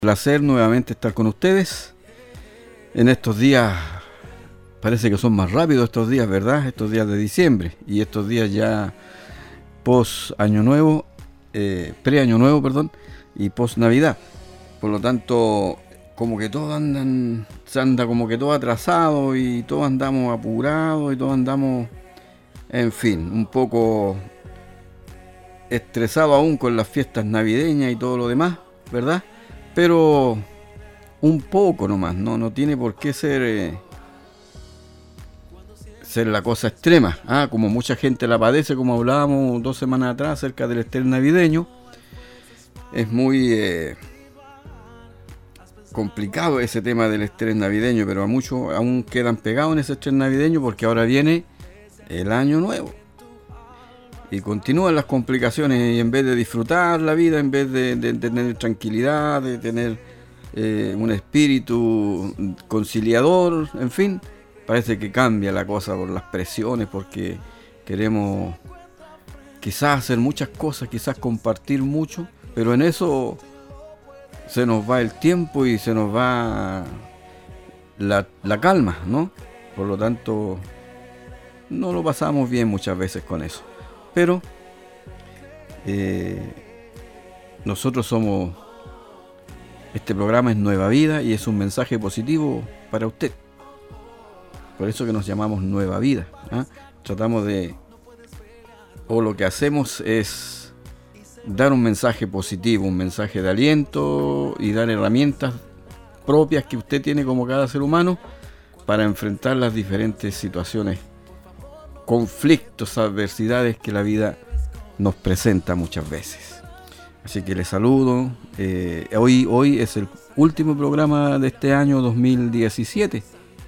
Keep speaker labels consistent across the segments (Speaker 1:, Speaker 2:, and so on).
Speaker 1: Placer nuevamente estar con ustedes en estos días. Parece que son más rápidos estos días, ¿verdad? Estos días de diciembre y estos días ya post año nuevo, pre-año nuevo, perdón, y post Navidad. Por lo tanto, como que se anda como que todo atrasado y todos andamos apurados y todos andamos, en fin, un poco estresados aún con las fiestas navideñas y todo lo demás, ¿verdad? Pero un poco nomás, no tiene por qué ser la cosa extrema, como mucha gente la padece, como hablábamos 2 semanas atrás acerca del estrés navideño. Es muy complicado ese tema del estrés navideño, pero a muchos aún quedan pegados en ese estrés navideño porque ahora viene el año nuevo. Y continúan las complicaciones y en vez de disfrutar la vida, en vez de tener tranquilidad, de tener un espíritu conciliador, en fin, parece que cambia la cosa por las presiones, porque queremos quizás hacer muchas cosas, quizás compartir mucho, pero en eso se nos va el tiempo y se nos va la calma, ¿no? Por lo tanto, no lo pasamos bien muchas veces con eso. Pero nosotros somos, este programa es Nueva Vida y es un mensaje positivo para usted. Por eso que nos llamamos Nueva Vida. Tratamos o lo que hacemos es dar un mensaje positivo, un mensaje de aliento y dar herramientas propias que usted tiene como cada ser humano para enfrentar las diferentes situaciones, conflictos, adversidades que la vida nos presenta muchas veces. Así que les saludo. Hoy es el último programa de este año 2017.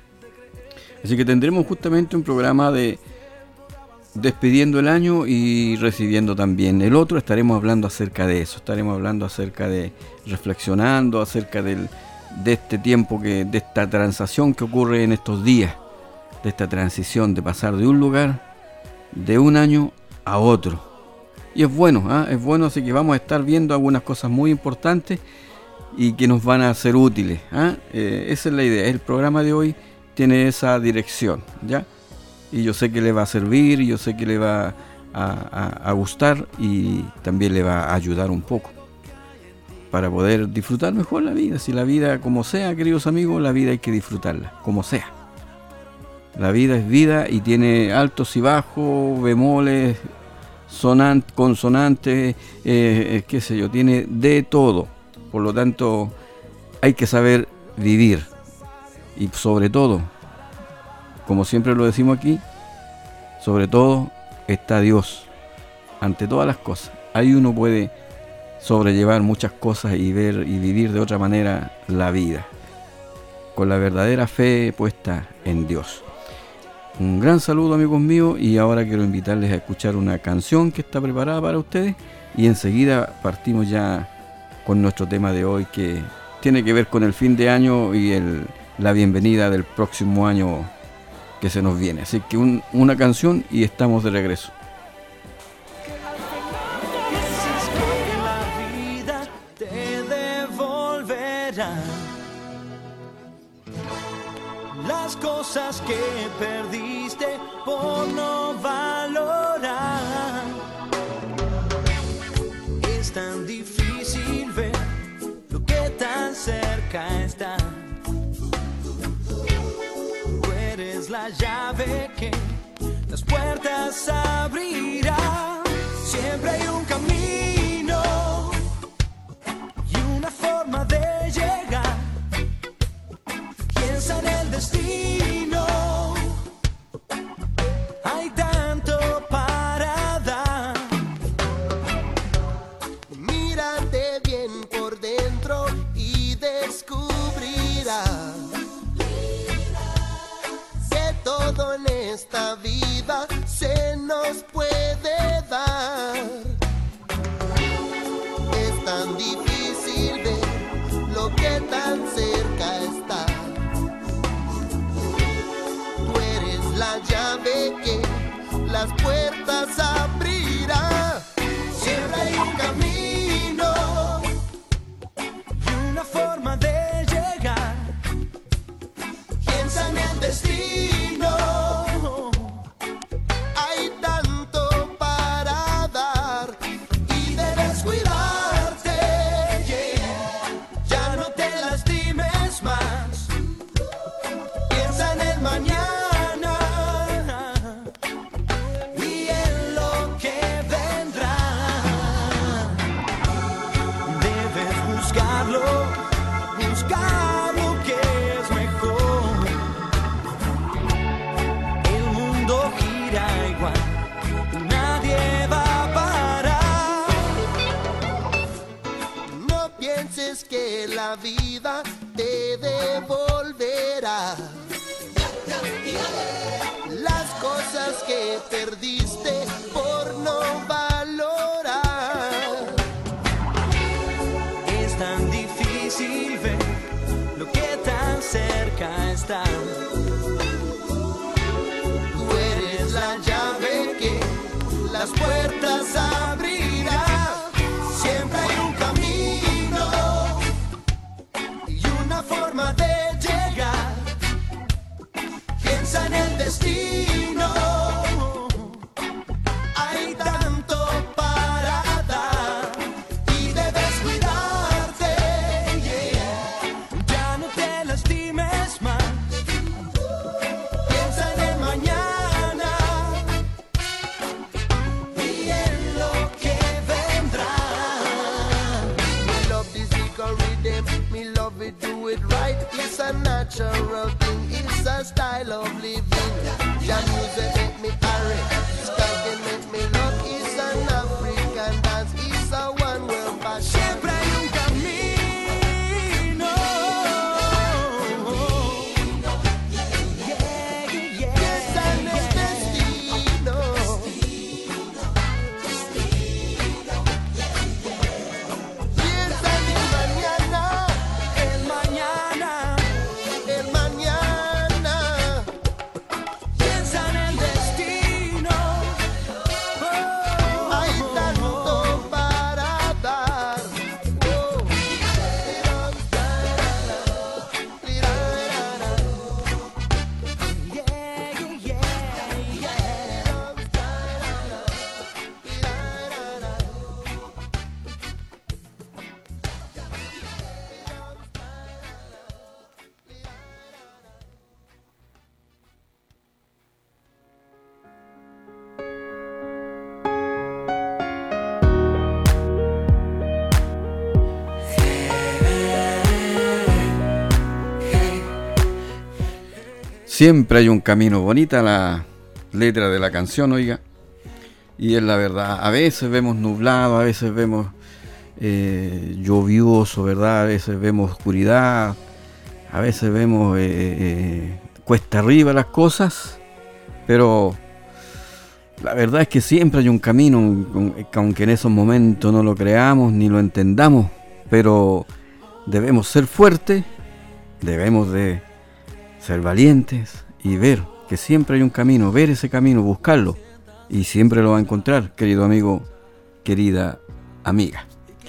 Speaker 1: Así que tendremos justamente un programa de despidiendo el año y recibiendo también el otro. Estaremos hablando acerca de eso. Estaremos hablando acerca de, reflexionando acerca de este tiempo, de esta transacción que ocurre en estos días, de esta transición de pasar de un lugar, de un año a otro. Y es bueno, así que vamos a estar viendo algunas cosas muy importantes y que nos van a ser útiles. Esa es la idea. El programa de hoy tiene esa dirección, ¿ya? Y yo sé que le va a servir, y yo sé que le va a gustar y también le va a ayudar un poco para poder disfrutar mejor la vida. Si la vida, como sea, queridos amigos, la vida hay que disfrutarla, como sea. La vida es vida y tiene altos y bajos, bemoles, consonantes, qué sé yo, tiene de todo. Por lo tanto, hay que saber vivir. Y sobre todo, como siempre lo decimos aquí, sobre todo está Dios ante todas las cosas. Ahí uno puede sobrellevar muchas cosas y ver y vivir de otra manera la vida, con la verdadera fe puesta en Dios. Un gran saludo, amigos míos, y ahora quiero invitarles a escuchar una canción que está preparada para ustedes y enseguida partimos ya con nuestro tema de hoy, que tiene que ver con el fin de año y la bienvenida del próximo año que se nos viene. Así que una canción y estamos de regreso.
Speaker 2: La vida te devolverá las cosas que perdiste por no valorar. Es tan difícil ver lo que tan cerca está. Tú eres la llave que las puertas abrirá. Siempre hay un camino y una forma de llegar. Piensa en el destino. Hay tanto para dar.
Speaker 3: Mírate bien por dentro y descubrirás que todo en esta vida se nos puede dar. Es tan difícil ver lo que tan cerca está. Tú eres la llave que las puertas abrirá.
Speaker 2: Siempre hay un camino y una forma buscar lo que es mejor. El mundo gira igual, nadie va a parar.
Speaker 3: No pienses que la vida te devolverá las cosas que perdiste por no valorar.
Speaker 2: Es tan difícil ver lo que tan cerca está.
Speaker 3: Tú eres la llave que las puertas abrirá. Siempre hay un camino y una forma de llegar. Piensa en el destino. Hay tanto para dar y debes cuidarte.
Speaker 2: Ya no te lastimes más.
Speaker 3: Piensa en el mañana y en lo que vendrá. Me love this little rhythm, me love it, do it right. It's a natural thing, it's a style of living. Your music make me hurry, sky can make me love. It's an African dance, it's a one world fashion.
Speaker 2: Siempre hay un camino.
Speaker 3: Piensa en el destino. Piensa en el mañana,
Speaker 2: El mañana,
Speaker 3: el mañana.
Speaker 2: piensa en el destino.
Speaker 3: Hay tanto para dar.
Speaker 1: Siempre hay un camino. Bonita la letra de la canción, oiga. Y es la verdad. A veces vemos nublado, a veces vemos lluvioso, ¿verdad? A veces vemos oscuridad, a veces vemos cuesta arriba las cosas. Pero la verdad es que siempre hay un camino, aunque en esos momentos no lo creamos ni lo entendamos. Pero debemos ser fuertes, debemos de ser valientes y ver que siempre hay un camino, ver ese camino, buscarlo, y siempre lo va a encontrar, querido amigo, querida amiga.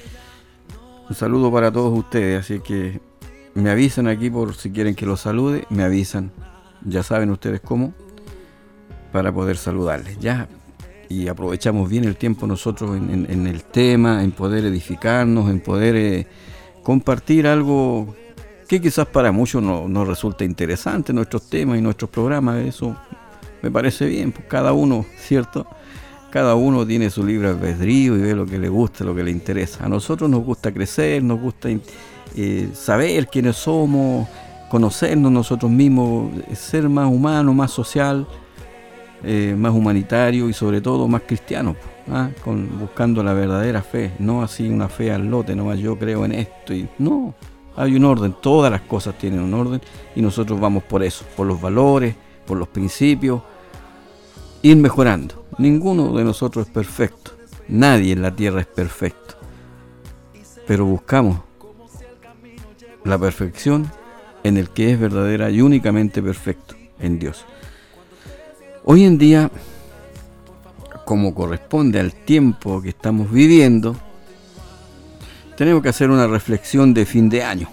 Speaker 1: Un saludo para todos ustedes, así que me avisan aquí por si quieren que los salude, me avisan, ya saben ustedes cómo, para poder saludarles, ya. Y aprovechamos bien el tiempo nosotros en el tema, en poder edificarnos, en poder compartir algo que quizás para muchos no resulta interesante, nuestros temas y nuestros programas. Eso me parece bien, pues cada uno, ¿cierto? Cada uno tiene su libre albedrío y ve lo que le gusta, lo que le interesa. A nosotros nos gusta crecer, nos gusta saber quiénes somos, conocernos nosotros mismos, ser más humano, más social, más humanitario y sobre todo más cristiano, buscando la verdadera fe, no así una fe al lote, nomás yo creo en esto y no. Hay un orden, todas las cosas tienen un orden y nosotros vamos por eso, por los valores, por los principios, ir mejorando. Ninguno de nosotros es perfecto, nadie en la tierra es perfecto, pero buscamos la perfección en el que es verdadera y únicamente perfecto, en Dios. Hoy en día, como corresponde al tiempo que estamos viviendo, tenemos que hacer una reflexión de fin de año.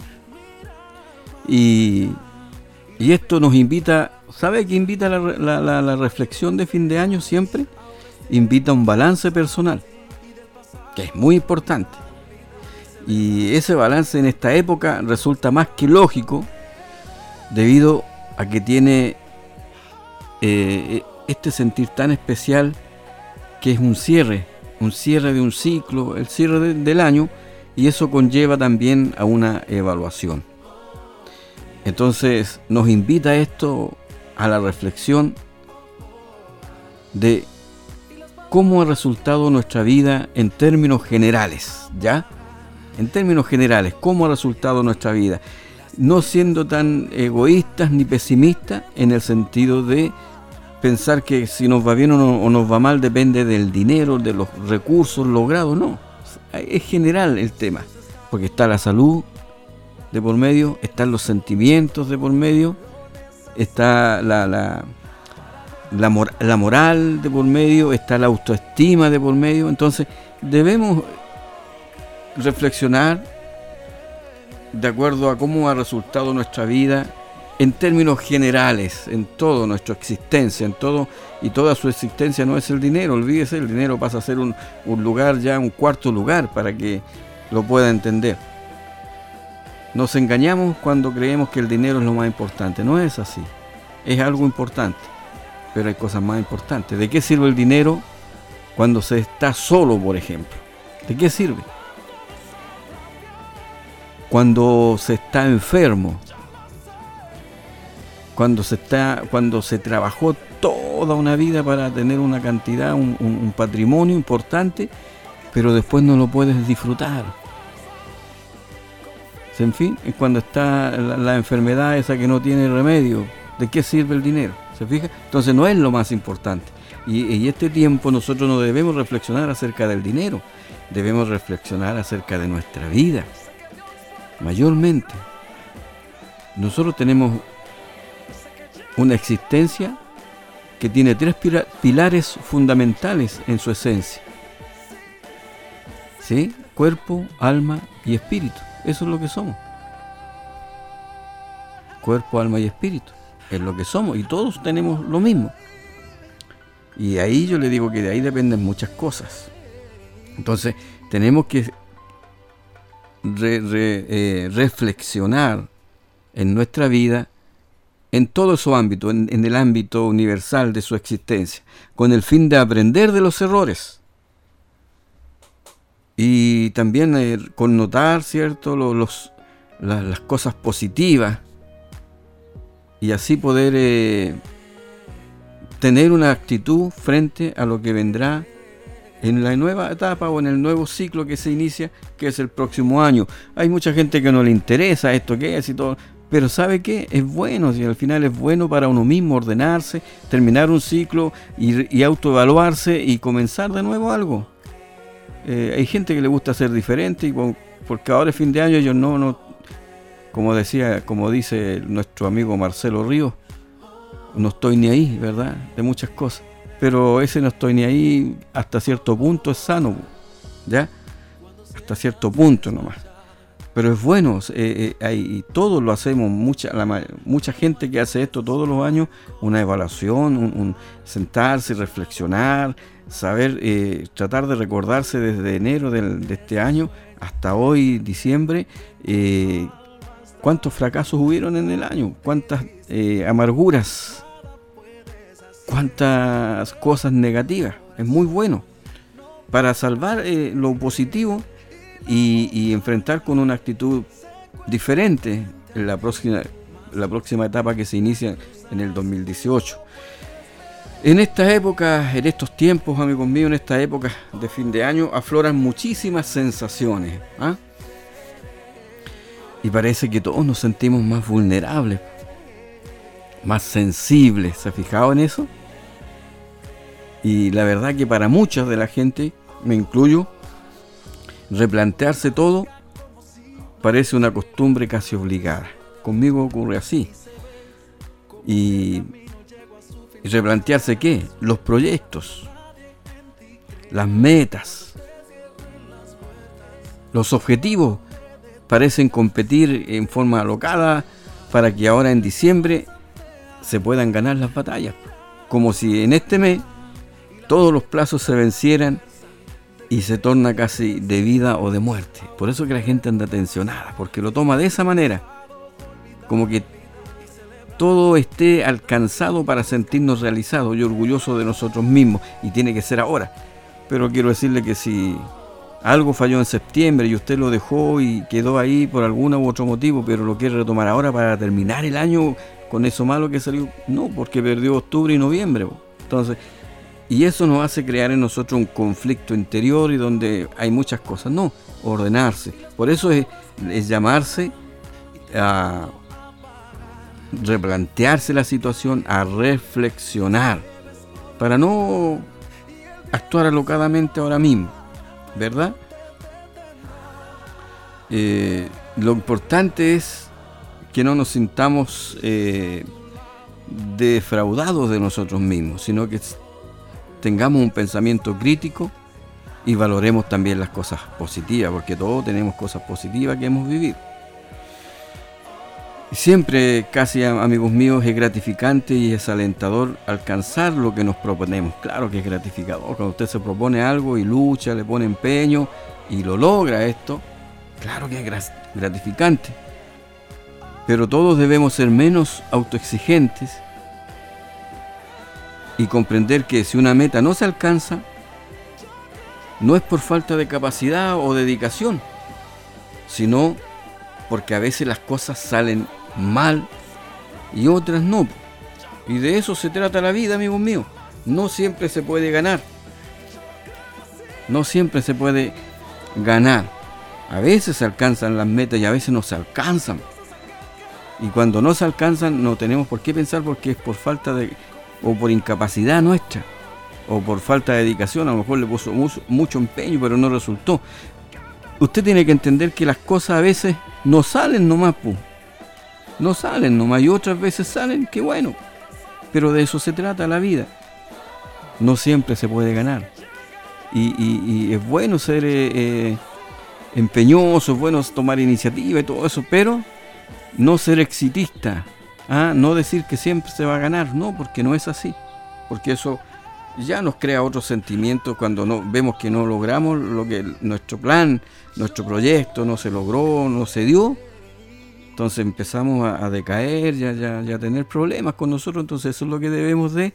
Speaker 1: Y esto nos invita, ¿sabe qué invita la reflexión de fin de año siempre? Invita a un balance personal, que es muy importante. Y ese balance en esta época resulta más que lógico, debido a que tiene este sentir tan especial, que es un cierre de un ciclo, el cierre del año. Y eso conlleva también a una evaluación. Entonces nos invita esto a la reflexión de cómo ha resultado nuestra vida en términos generales, ¿ya? En términos generales, cómo ha resultado nuestra vida. No siendo tan egoístas ni pesimistas en el sentido de pensar que si nos va bien o nos va mal depende del dinero, de los recursos logrados, no. Es general el tema, porque está la salud de por medio, están los sentimientos de por medio, está la moral de por medio, está la autoestima de por medio. Entonces debemos reflexionar de acuerdo a cómo ha resultado nuestra vida en términos generales, en toda nuestra existencia, en todo, y toda su existencia no es el dinero, olvídese, el dinero pasa a ser un lugar ya, un cuarto lugar para que lo pueda entender. Nos engañamos cuando creemos que el dinero es lo más importante, no es así, es algo importante, pero hay cosas más importantes. ¿De qué sirve el dinero cuando se está solo, por ejemplo? ¿De qué sirve? Cuando se está enfermo, cuando se trabajó toda una vida para tener una cantidad, un patrimonio importante, pero después no lo puedes disfrutar. En fin, es cuando está la enfermedad esa que no tiene remedio. ¿De qué sirve el dinero? ¿Se fija? Entonces no es lo más importante. Y este tiempo nosotros no debemos reflexionar acerca del dinero, debemos reflexionar acerca de nuestra vida. Mayormente, nosotros tenemos una existencia que tiene 3 pilares fundamentales en su esencia. ¿Sí? Cuerpo, alma y espíritu. Eso es lo que somos. Cuerpo, alma y espíritu. Es lo que somos y todos tenemos lo mismo. Y ahí yo le digo que de ahí dependen muchas cosas. Entonces tenemos que reflexionar en nuestra vida en todo su ámbito, en el ámbito universal de su existencia, con el fin de aprender de los errores y también connotar, ¿cierto?, las cosas positivas, y así poder tener una actitud frente a lo que vendrá en la nueva etapa o en el nuevo ciclo que se inicia, que es el próximo año. Hay mucha gente que no le interesa esto que es y todo, pero ¿sabe qué? Es bueno, si al final es bueno para uno mismo ordenarse, terminar un ciclo y autoevaluarse y comenzar de nuevo algo. Hay gente que le gusta ser diferente, y porque ahora es fin de año, ellos no, como dice nuestro amigo Marcelo Ríos, no estoy ni ahí, ¿verdad? De muchas cosas. Pero ese no estoy ni ahí hasta cierto punto es sano, ¿ya? Hasta cierto punto nomás. Pero es bueno, y todos lo hacemos, mucha gente que hace esto todos los años, una evaluación, un sentarse, reflexionar, saber, tratar de recordarse desde enero de este año hasta hoy, diciembre, cuántos fracasos hubieron en el año, cuántas amarguras, cuántas cosas negativas. Es muy bueno para salvar lo positivo y enfrentar con una actitud diferente en la próxima etapa que se inicia en el 2018. En esta época, en estos tiempos, amigos míos, en esta época de fin de año, afloran muchísimas sensaciones, ¿ah? Y parece que todos nos sentimos más vulnerables, más sensibles. ¿Se ha fijado en eso? Y la verdad que para mucha de la gente, me incluyo, replantearse todo parece una costumbre casi obligada. Conmigo ocurre así. Y replantearse ¿qué? Los proyectos, las metas, los objetivos parecen competir en forma alocada para que ahora en diciembre se puedan ganar las batallas, como si en este mes todos los plazos se vencieran y se torna casi de vida o de muerte. Por eso que la gente anda tensionada, porque lo toma de esa manera, como que todo esté alcanzado para sentirnos realizados y orgullosos de nosotros mismos, y tiene que ser ahora. Pero quiero decirle que si algo falló en septiembre y usted lo dejó y quedó ahí por algún u otro motivo, pero lo quiere retomar ahora para terminar el año con eso malo que salió. No, porque perdió octubre y noviembre. Entonces, y eso nos hace crear en nosotros un conflicto interior y donde hay muchas cosas. No, ordenarse. Por eso es llamarse a replantearse la situación, a reflexionar, para no actuar alocadamente ahora mismo, ¿verdad? Lo importante es que no nos sintamos defraudados de nosotros mismos, sino que tengamos un pensamiento crítico y valoremos también las cosas positivas, porque todos tenemos cosas positivas que hemos vivido. Siempre, casi, amigos míos, es gratificante y es alentador alcanzar lo que nos proponemos. Claro que es gratificador. Cuando usted se propone algo y lucha, le pone empeño y lo logra esto, claro que es gratificante. Pero todos debemos ser menos autoexigentes y comprender que si una meta no se alcanza, no es por falta de capacidad o dedicación, sino porque a veces las cosas salen mal y otras no. Y de eso se trata la vida, amigos míos. No siempre se puede ganar. No siempre se puede ganar. A veces se alcanzan las metas y a veces no se alcanzan. Y cuando no se alcanzan no tenemos por qué pensar porque es por falta de, o por incapacidad nuestra, o por falta de dedicación. A lo mejor le puso mucho empeño pero no resultó. Usted tiene que entender que las cosas a veces no salen nomás, pues. No salen nomás y otras veces salen, qué bueno. Pero de eso se trata la vida. No siempre se puede ganar. Y es bueno ser empeñoso, es bueno tomar iniciativa y todo eso, pero no ser exitista. No decir que siempre se va a ganar, no, porque no es así. Porque eso ya nos crea otros sentimientos cuando vemos que no logramos lo que nuestro plan, nuestro proyecto no se logró, no se dio. Entonces empezamos a decaer, ya a tener problemas con nosotros. Entonces eso es lo que debemos de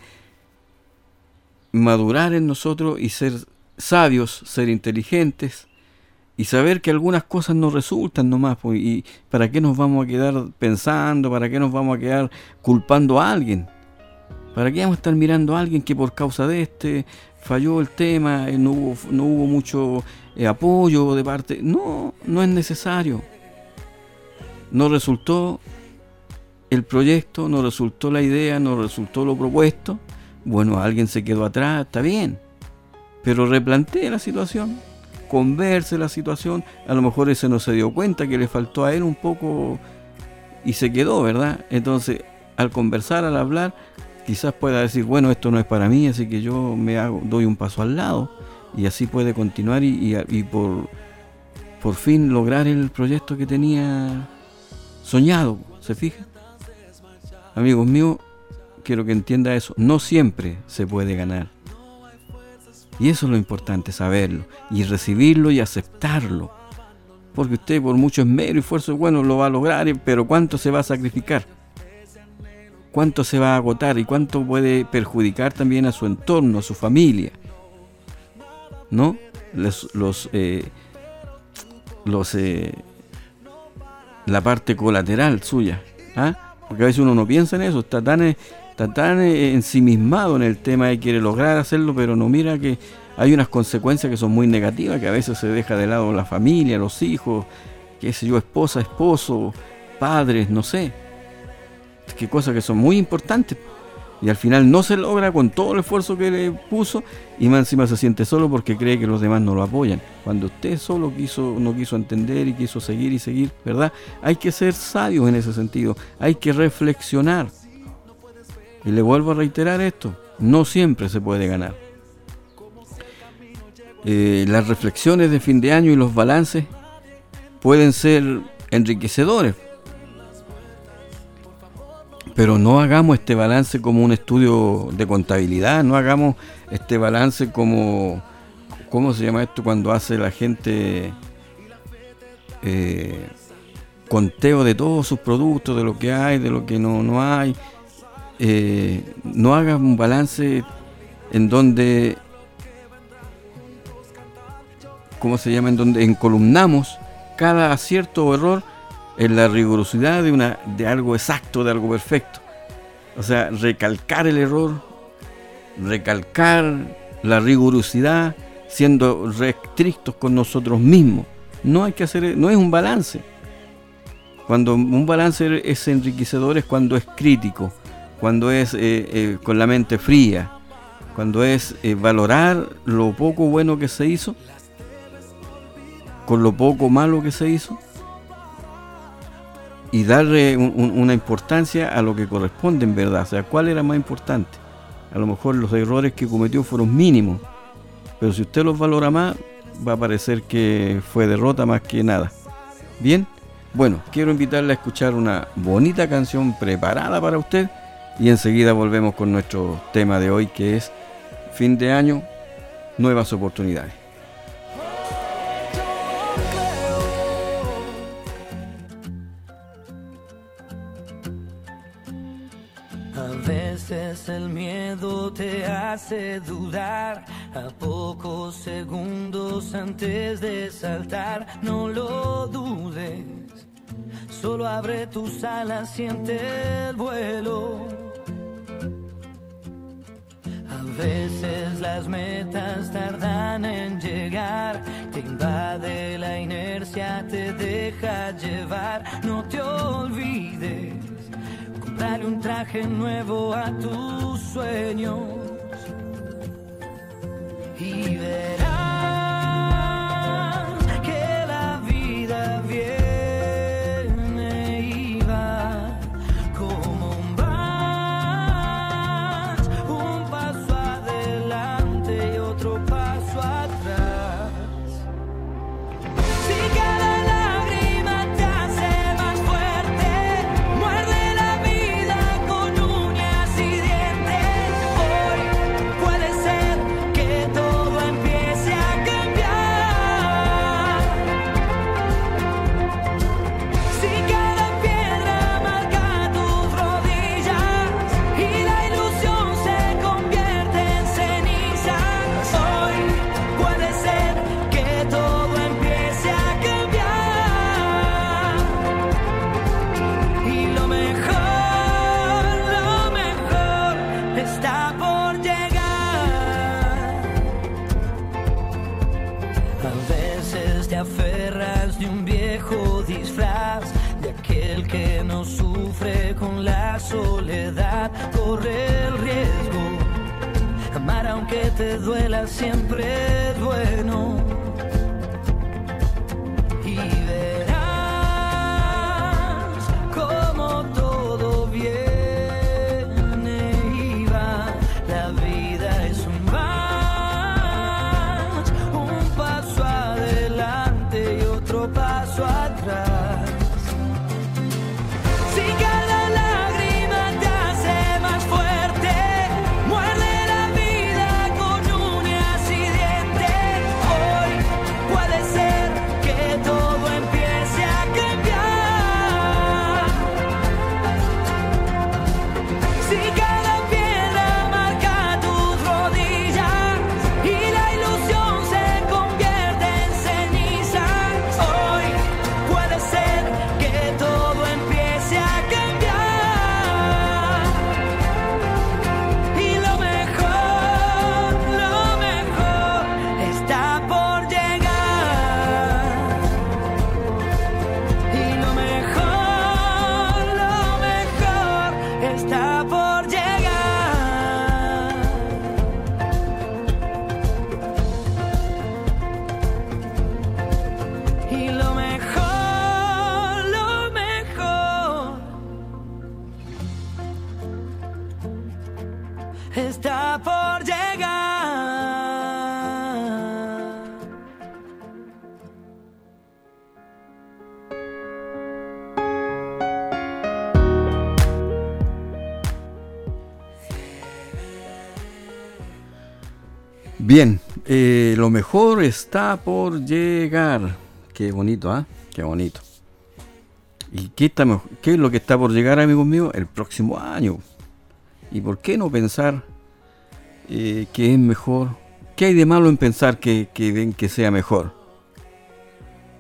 Speaker 1: madurar en nosotros y ser sabios, ser inteligentes y saber que algunas cosas no resultan nomás. Pues, y ¿para qué nos vamos a quedar pensando? ¿Para qué nos vamos a quedar culpando a alguien? ¿Para qué vamos a estar mirando a alguien que por causa de falló el tema, no hubo mucho apoyo de parte? No es necesario. No resultó el proyecto, no resultó la idea, no resultó lo propuesto. Bueno, alguien se quedó atrás, está bien. Pero replantee la situación, converse la situación. A lo mejor ese no se dio cuenta que le faltó a él un poco y se quedó, ¿verdad? Entonces, al conversar, al hablar, quizás pueda decir, bueno, esto no es para mí, así que yo doy un paso al lado. Y así puede continuar y por fin lograr el proyecto que tenía soñado, ¿se fija? Amigos míos, quiero que entienda eso. No siempre se puede ganar. Y eso es lo importante, saberlo. Y recibirlo y aceptarlo. Porque usted por mucho esmero y esfuerzo, bueno, lo va a lograr, pero ¿cuánto se va a sacrificar? ¿Cuánto se va a agotar? ¿Y cuánto puede perjudicar también a su entorno, a su familia? ¿No? La parte colateral suya, porque a veces uno no piensa en eso, está tan ensimismado en el tema y quiere lograr hacerlo, pero no mira que hay unas consecuencias que son muy negativas, que a veces se deja de lado la familia, los hijos, qué sé yo, esposa, esposo, padres, no sé, qué cosas que son muy importantes. Y al final no se logra con todo el esfuerzo que le puso y más encima se siente solo porque cree que los demás no lo apoyan. Cuando usted solo no quiso entender y quiso seguir, ¿verdad? Hay que ser sabios en ese sentido. Hay que reflexionar. Y le vuelvo a reiterar esto. No siempre se puede ganar. Las reflexiones de fin de año y los balances pueden ser enriquecedores. Pero no hagamos este balance como un estudio de contabilidad, no hagamos este balance como, ¿cómo se llama esto? Cuando hace la gente conteo de todos sus productos, de lo que hay, de lo que no hay. No hagas un balance en donde ¿cómo se llama? En donde encolumnamos cada acierto o error en la rigurosidad de algo exacto, de algo perfecto. O sea, recalcar el error, recalcar la rigurosidad, siendo restrictos con nosotros mismos. No hay que hacer, no es un balance. Cuando un balance es enriquecedor es cuando es crítico, cuando es con la mente fría, cuando es valorar lo poco bueno que se hizo con lo poco malo que se hizo y darle una importancia a lo que corresponde en verdad. O sea, ¿cuál era más importante? A lo mejor los errores que cometió fueron mínimos, pero si usted los valora más, va a parecer que fue derrota más que nada. Bien, bueno, quiero invitarle a escuchar una bonita canción preparada para usted y enseguida volvemos con nuestro tema de hoy, que es fin de año, nuevas oportunidades.
Speaker 2: A veces el miedo te hace dudar, a pocos segundos antes de saltar. No lo dudes, solo abre tus alas, siente el vuelo. A veces las metas tardan en llegar, te invade la inercia, te deja llevar. No te olvides, dale un traje nuevo a tus sueños y verás que la vida viene y va como un vals, un paso adelante y otro paso atrás. Si cada lágrima te hace más fuerte, muerde la vida con uñas y dientes. Hoy puede ser que todo empiece a cambiar. Si cada piedra marca tus rodillas y la ilusión se convierte en cenizas, hoy puede ser que todo empiece a cambiar. Y lo mejor está por llegar. A veces te aferras de un viejo disfraz, de aquel que no sufre con la soledad. Corre el riesgo, amar aunque te duela siempre es bueno. Y verás como todo viene y va. La vida es un vals, un paso adelante y otro paso atrás. Si cada lágrima te hace más fuerte, muerde la vida con uñas y dientes. Hoy puede ser que todo empiece a cambiar. Si cada piedra marca tus rodillas y la ilusión se convierte en cenizas, hoy puede ser que todo empiece a cambiar. Y lo mejor está por llegar. Y lo mejor está por llegar. Y lo mejor está por llegar.
Speaker 1: Bien, lo mejor está por llegar. Qué bonito, ¿ah? Qué bonito. ¿Y qué es lo que está por llegar, amigos míos? El próximo año. ¿Y por qué no pensar que es mejor? ¿Qué hay de malo en pensar que sea mejor?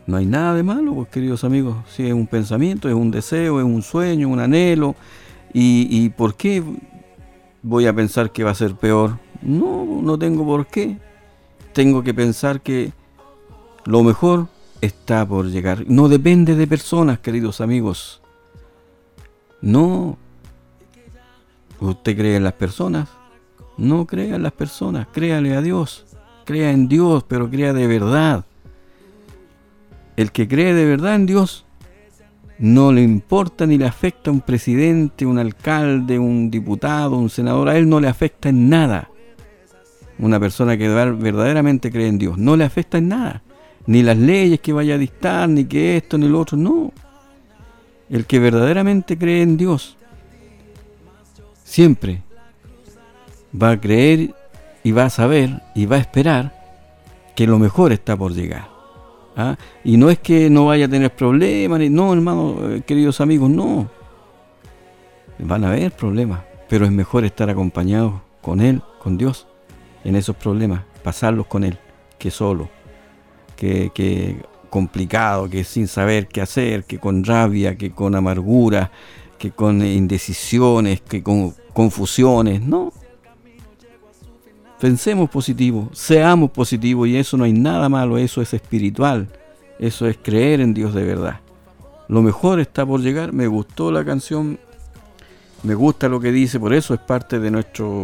Speaker 1: No hay nada de malo, pues, queridos amigos. Si es un pensamiento, es un deseo, es un sueño, un anhelo. ¿Y por qué voy a pensar que va a ser peor? No tengo por qué. Tengo que pensar que lo mejor está por llegar. No depende de personas, queridos amigos. No. ¿Usted cree en las personas? No crea en las personas. Créale a Dios. Crea en Dios, pero crea de verdad. El que cree de verdad en Dios, no le importa ni le afecta un presidente, un alcalde, un diputado, un senador. A él no le afecta en nada. Una persona que verdaderamente cree en Dios, no le afecta en nada. Ni las leyes que vaya a dictar, ni que esto, ni lo otro. No. El que verdaderamente cree en Dios, siempre va a creer y va a saber y va a esperar que lo mejor está por llegar. ¿Ah? Y no es que no vaya a tener problemas, no, hermano, queridos amigos, no. Van a haber problemas, pero es mejor estar acompañados con Él, con Dios, en esos problemas, pasarlos con Él, que solo, que complicado, que sin saber qué hacer, que con rabia, que con amargura, que con indecisiones, que con confusiones, no. Pensemos positivo, seamos positivos, y eso no hay nada malo, eso es espiritual, eso es creer en Dios de verdad. Lo mejor está por llegar. Me gustó la canción, me gusta lo que dice, por eso es parte de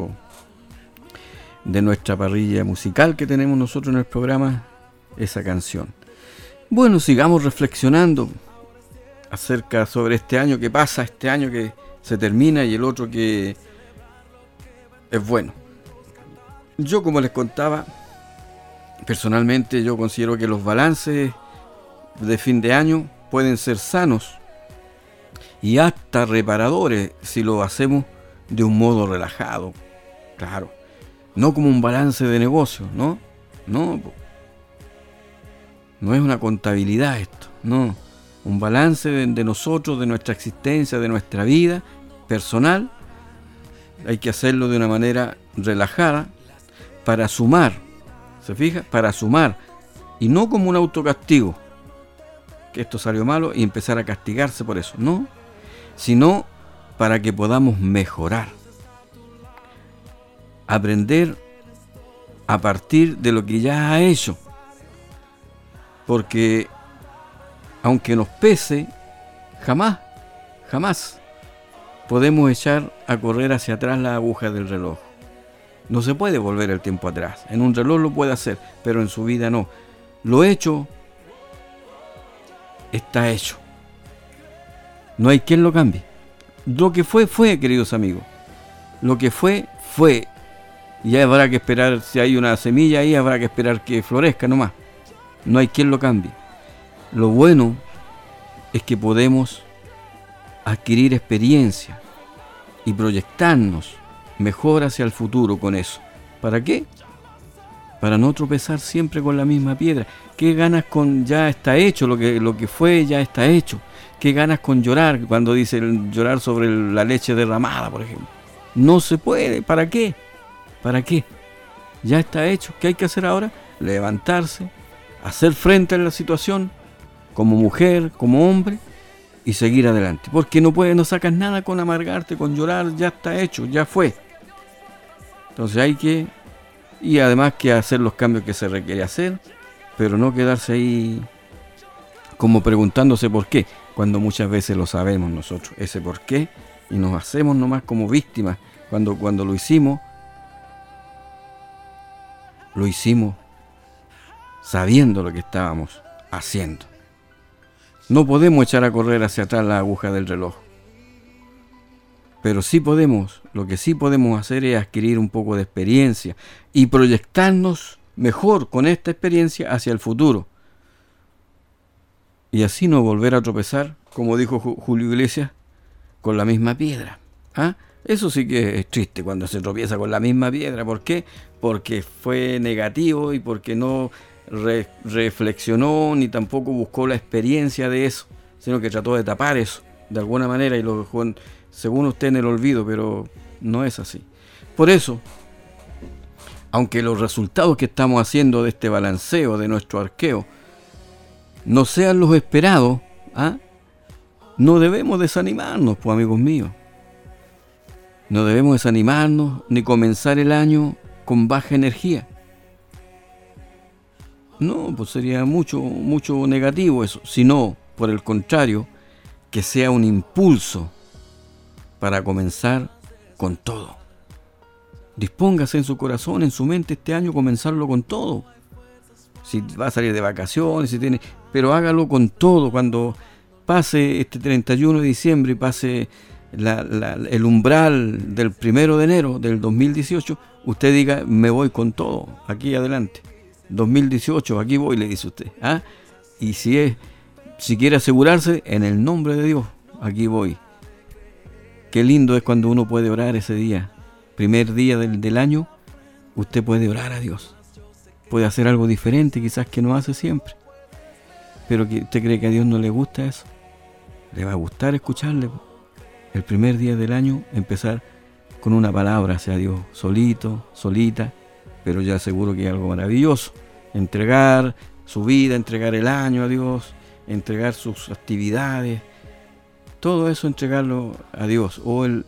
Speaker 1: nuestra parrilla musical que tenemos nosotros en el programa, esa canción. Bueno, sigamos reflexionando acerca sobre este año que pasa, este año que se termina y el otro que es bueno. Yo, como les contaba, personalmente yo considero que los balances de fin de año pueden ser sanos y hasta reparadores si lo hacemos de un modo relajado, claro, no como un balance de negocio, no es una contabilidad esto, no, un balance de nosotros, de nuestra existencia, de nuestra vida personal. Hay que hacerlo de una manera relajada, para sumar, ¿se fija? Para sumar, y no como un autocastigo, que esto salió malo y empezar a castigarse por eso, no, sino para que podamos mejorar, aprender a partir de lo que ya ha hecho, porque aunque nos pese, jamás podemos echar a correr hacia atrás la aguja del reloj. No se puede volver el tiempo atrás. En un reloj lo puede hacer, pero en su vida no. Lo hecho está hecho. No hay quien lo cambie. Lo que fue, queridos amigos. Lo que fue. Y habrá que esperar, si hay una semilla ahí, habrá que esperar que florezca nomás. No hay quien lo cambie. Lo bueno es que podemos adquirir experiencia y proyectarnos mejor hacia el futuro con eso. ¿Para qué? Para no tropezar siempre con la misma piedra. ¿Qué ganas con ya está hecho? Lo que fue ya está hecho. ¿Qué ganas con llorar? Cuando dice llorar sobre la leche derramada, por ejemplo. No se puede. ¿Para qué? ¿Para qué? Ya está hecho. ¿Qué hay que hacer ahora? Levantarse, hacer frente a la situación, como mujer, como hombre, y seguir adelante. Porque no sacas nada con amargarte, con llorar. Ya está hecho, ya fue. Entonces hay que, y además que hacer los cambios que se requiere hacer, pero no quedarse ahí como preguntándose por qué, cuando muchas veces lo sabemos nosotros, ese por qué, y nos hacemos nomás como víctimas, cuando lo hicimos sabiendo lo que estábamos haciendo. No podemos echar a correr hacia atrás la aguja del reloj. Pero lo que sí podemos hacer es adquirir un poco de experiencia y proyectarnos mejor con esta experiencia hacia el futuro. Y así no volver a tropezar, como dijo Julio Iglesias, con la misma piedra. ¿Ah? Eso sí que es triste cuando se tropieza con la misma piedra. ¿Por qué? Porque fue negativo y porque no reflexionó ni tampoco buscó la experiencia de eso, sino que trató de tapar eso de alguna manera y lo dejó según usted en el olvido, pero no es así. Por eso, aunque los resultados que estamos haciendo de este balanceo, de nuestro arqueo, no sean los esperados, no debemos desanimarnos, pues, amigos míos. No debemos desanimarnos ni comenzar el año con baja energía. No, pues sería mucho negativo eso, sino, por el contrario, que sea un impulso para comenzar con todo. Dispóngase en su corazón, en su mente este año, comenzarlo con todo. Si va a salir de vacaciones, pero hágalo con todo. Cuando pase este 31 de diciembre y pase el umbral del 1 de enero del 2018, usted diga, me voy con todo, aquí adelante. 2018, aquí voy, le dice usted. Y si quiere asegurarse, en el nombre de Dios, aquí voy. Qué lindo es cuando uno puede orar ese día. Primer día del año, usted puede orar a Dios. Puede hacer algo diferente, quizás que no hace siempre. Pero que usted cree que a Dios no le gusta eso. Le va a gustar escucharle. El primer día del año, empezar con una palabra hacia Dios, solito, solita, pero ya seguro que es algo maravilloso. Entregar su vida, entregar el año a Dios, entregar sus actividades, todo eso entregarlo a Dios. O el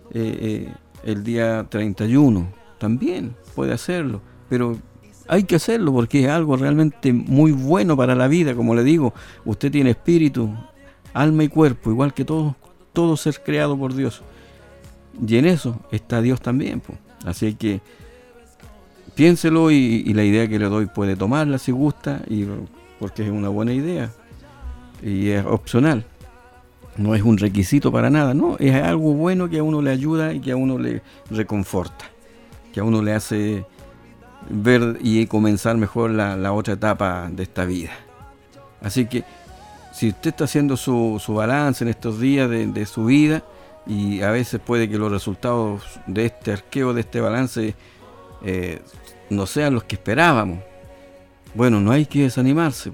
Speaker 1: día 31 también puede hacerlo, pero hay que hacerlo porque es algo realmente muy bueno para la vida. Como le digo, usted tiene espíritu, alma y cuerpo, igual que todo ser creado por Dios, y en eso está Dios también, pues. Así que piénselo, y la idea que le doy puede tomarla si gusta, porque es una buena idea y es opcional, no es un requisito para nada, no, es algo bueno que a uno le ayuda y que a uno le reconforta, que a uno le hace ver y comenzar mejor la otra etapa de esta vida. Así que si usted está haciendo su balance en estos días de su vida, y a veces puede que los resultados de este arqueo, de este balance, no sean los que esperábamos, bueno, no hay que desanimarse,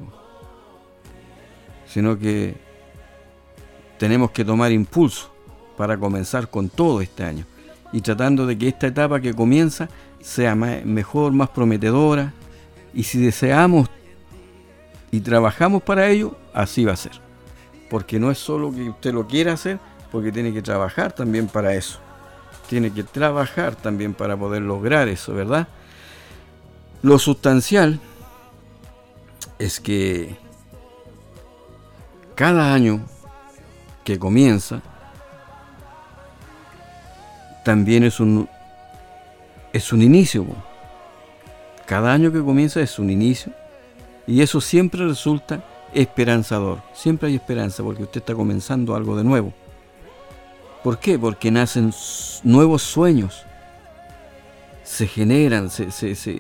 Speaker 1: sino que tenemos que tomar impulso para comenzar con todo este año, y tratando de que esta etapa que comienza sea mejor, más prometedora, y si deseamos y trabajamos para ello, así va a ser, porque no es solo que usted lo quiera hacer, porque tiene que trabajar también para eso, tiene que trabajar también para poder lograr eso, ¿verdad? Lo sustancial es que cada año que comienza también es un inicio. Cada año que comienza es un inicio, y eso siempre resulta esperanzador. Siempre hay esperanza porque usted está comenzando algo de nuevo. ¿Por qué? Porque nacen nuevos sueños, se generan, se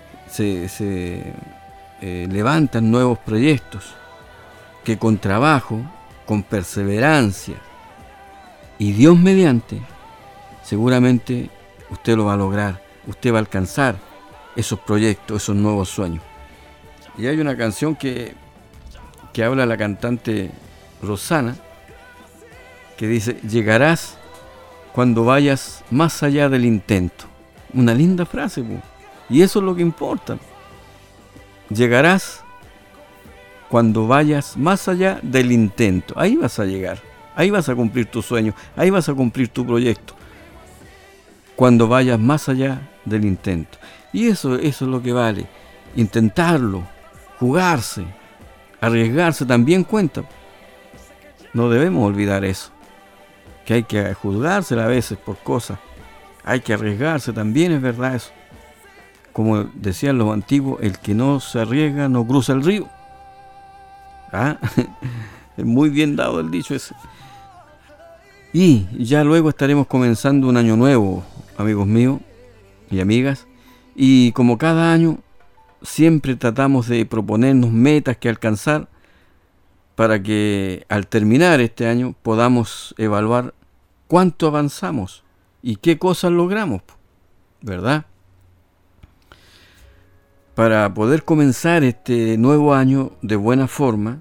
Speaker 1: levantan nuevos proyectos que con trabajo, con perseverancia y Dios mediante, seguramente usted lo va a lograr, usted va a alcanzar esos proyectos, esos nuevos sueños. Y hay una canción que habla la cantante Rosana, que dice: llegarás cuando vayas más allá del intento. Una linda frase, y eso es lo que importa. Llegarás cuando vayas más allá del intento. Ahí vas a llegar, ahí vas a cumplir tu sueño, ahí vas a cumplir tu proyecto, cuando vayas más allá del intento. Y eso es lo que vale. Intentarlo, jugarse, arriesgarse también cuenta. No debemos olvidar eso, que hay que juzgarse a veces por cosas, hay que arriesgarse también, es verdad eso. Como decían los antiguos, el que no se arriesga no cruza el río. Es muy bien dado el dicho ese. Y ya luego estaremos comenzando un año nuevo, amigos míos y amigas, y como cada año siempre tratamos de proponernos metas que alcanzar, para que al terminar este año podamos evaluar cuánto avanzamos y qué cosas logramos, ¿verdad? Para poder comenzar este nuevo año de buena forma,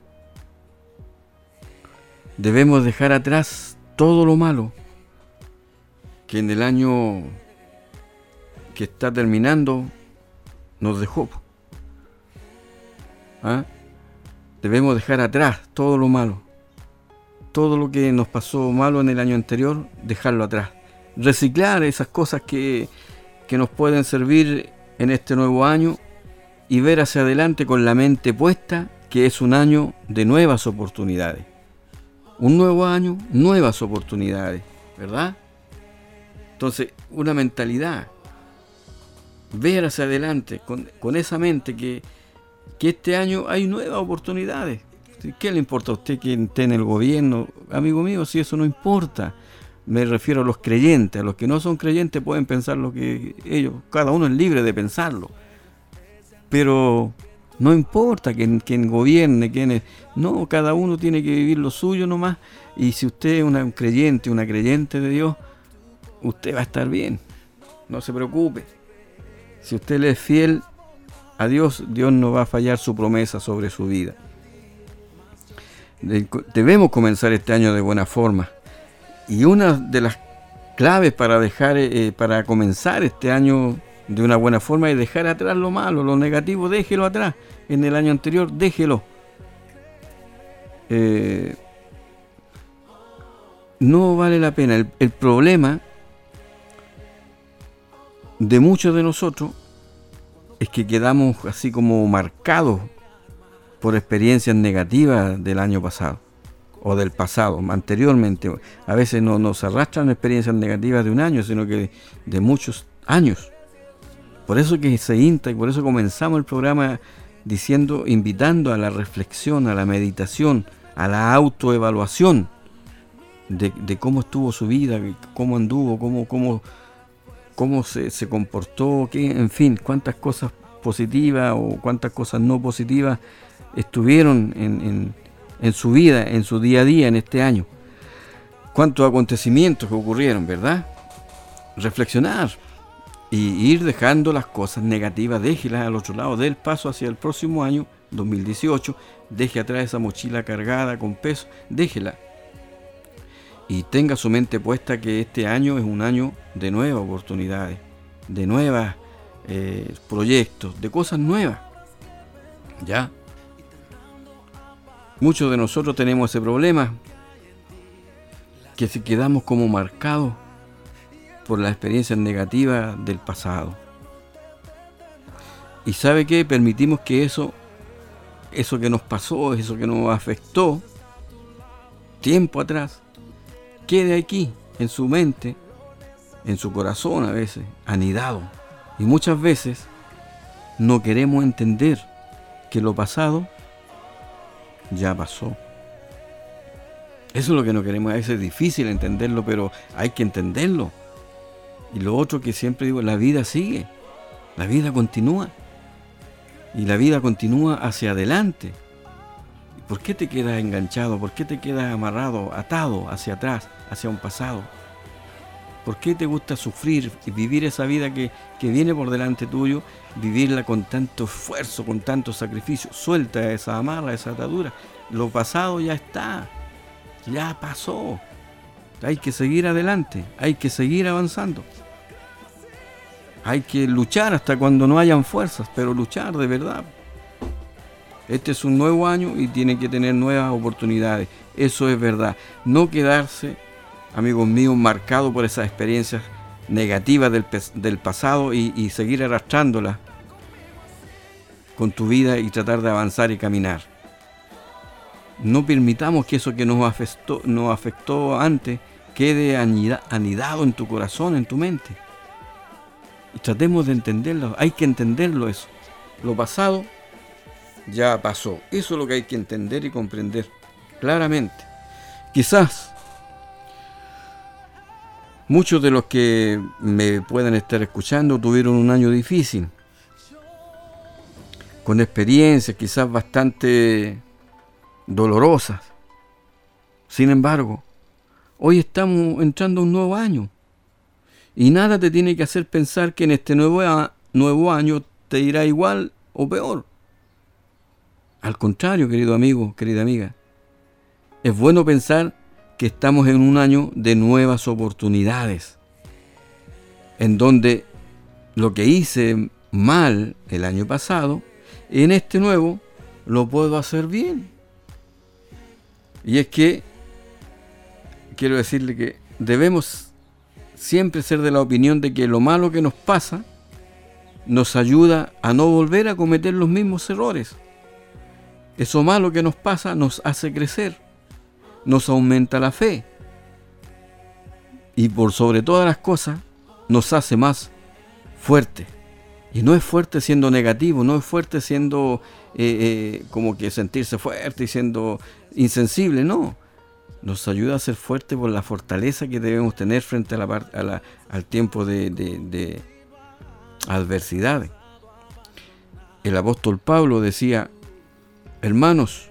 Speaker 1: debemos dejar atrás todo lo malo que en el año que está terminando nos dejó. Debemos dejar atrás todo lo malo. Todo lo que nos pasó malo en el año anterior, dejarlo atrás. Reciclar esas cosas que nos pueden servir en este nuevo año y ver hacia adelante con la mente puesta que es un año de nuevas oportunidades. Un nuevo año, nuevas oportunidades, ¿verdad? Entonces, una mentalidad. Ver hacia adelante con esa mente que este año hay nuevas oportunidades. ¿Qué le importa a usted que esté en el gobierno? Amigo mío, si eso no importa. Me refiero a los creyentes. A los que no son creyentes pueden pensar lo que ellos, cada uno es libre de pensarlo. Pero no importa quién gobierne, no, cada uno tiene que vivir lo suyo nomás. Y si usted es un creyente, una creyente de Dios, usted va a estar bien. No se preocupe. Si usted le es fiel a Dios, Dios no va a fallar su promesa sobre su vida. Debemos comenzar este año de buena forma. Y una de las claves para comenzar este año de una buena forma es dejar atrás lo malo, lo negativo, déjelo atrás. En el año anterior, déjelo. No vale la pena. El problema de muchos de nosotros es que quedamos así como marcados por experiencias negativas del año pasado o del pasado, anteriormente. A veces no nos arrastran experiencias negativas de un año, sino que de muchos años. Por eso que se insta y por eso comenzamos el programa invitando a la reflexión, a la meditación, a la autoevaluación de cómo estuvo su vida, cómo anduvo, cómo se comportó, en fin, cuántas cosas positivas o cuántas cosas no positivas estuvieron en su vida, en su día a día, en este año. Cuántos acontecimientos que ocurrieron, ¿verdad? Reflexionar y ir dejando las cosas negativas, déjelas al otro lado, dé el paso hacia el próximo año, 2018, deje atrás esa mochila cargada con peso, déjela. Y tenga su mente puesta que este año es un año de nuevas oportunidades, de nuevos proyectos, de cosas nuevas. ¿Ya? Muchos de nosotros tenemos ese problema, que si quedamos como marcados por las experiencias negativas del pasado. ¿Y sabe qué? Permitimos que eso que nos pasó, eso que nos afectó tiempo atrás, quede aquí, en su mente, en su corazón a veces, anidado. Y muchas veces no queremos entender que lo pasado ya pasó. Eso es lo que no queremos. A veces es difícil entenderlo, pero hay que entenderlo. Y lo otro que siempre digo, la vida sigue, la vida continúa. Y la vida continúa hacia adelante. ¿Por qué te quedas enganchado? ¿Por qué te quedas amarrado, atado hacia atrás, hacia un pasado? ¿Por qué te gusta sufrir y vivir esa vida que viene por delante tuyo, vivirla con tanto esfuerzo, con tanto sacrificio? Suelta esa amarra, esa atadura. Lo pasado ya está, ya pasó. Hay que seguir adelante, hay que seguir avanzando. Hay que luchar hasta cuando no hayan fuerzas, pero luchar de verdad. Este es un nuevo año y tiene que tener nuevas oportunidades. Eso es verdad. No quedarse, amigos míos, marcado por esas experiencias negativas del pasado y seguir arrastrándolas con tu vida y tratar de avanzar y caminar. No permitamos que eso que nos afectó antes quede anidado en tu corazón, en tu mente. Y tratemos de entenderlo. Hay que entenderlo eso. Lo pasado ya pasó. Eso es lo que hay que entender y comprender claramente. Quizás muchos de los que me puedan estar escuchando tuvieron un año difícil, con experiencias quizás bastante dolorosas. Sin embargo, hoy estamos entrando a un nuevo año y nada te tiene que hacer pensar que en este nuevo año te irá igual o peor. Al contrario, querido amigo, querida amiga, es bueno pensar que estamos en un año de nuevas oportunidades, en donde lo que hice mal el año pasado, en este nuevo lo puedo hacer bien. Y es que quiero decirle que debemos siempre ser de la opinión de que lo malo que nos pasa nos ayuda a no volver a cometer los mismos errores. Eso malo que nos pasa nos hace crecer, nos aumenta la fe y por sobre todas las cosas nos hace más fuerte. Y no es fuerte siendo negativo, no es fuerte siendo como que sentirse fuerte y siendo insensible, no. Nos ayuda a ser fuerte por la fortaleza que debemos tener frente al tiempo de adversidades. El apóstol Pablo decía: hermanos,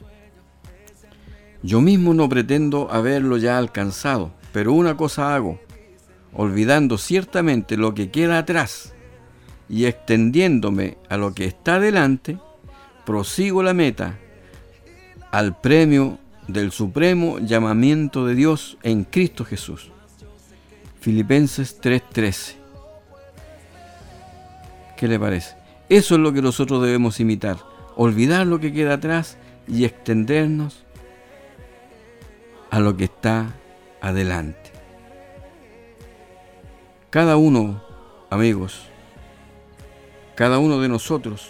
Speaker 1: yo mismo no pretendo haberlo ya alcanzado, pero una cosa hago, olvidando ciertamente lo que queda atrás y extendiéndome a lo que está delante, prosigo la meta, al premio del supremo llamamiento de Dios en Cristo Jesús. Filipenses 3:13. ¿Qué le parece? Eso es lo que nosotros debemos imitar, olvidar lo que queda atrás y extendernos a lo que está adelante. Cada uno, amigos, cada uno de nosotros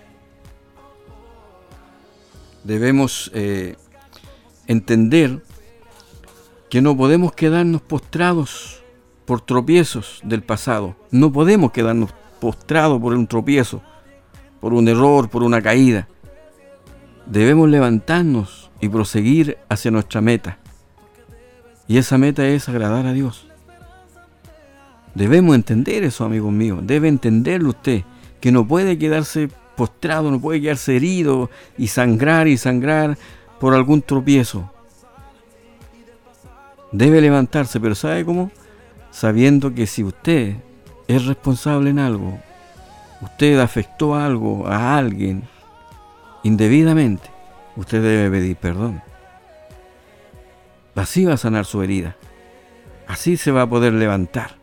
Speaker 1: debemos entender que no podemos quedarnos postrados por tropiezos del pasado. No podemos quedarnos postrados por un tropiezo, por un error, por una caída. Debemos levantarnos y proseguir hacia nuestra meta. Y esa meta es agradar a Dios. Debemos entender eso, amigos míos. Debe entenderlo usted, que no puede quedarse postrado, no puede quedarse herido y sangrar por algún tropiezo. Debe levantarse, pero ¿sabe cómo? Sabiendo que si usted es responsable en algo, usted afectó algo a alguien indebidamente, usted debe pedir perdón. Así va a sanar su herida. Así se va a poder levantar.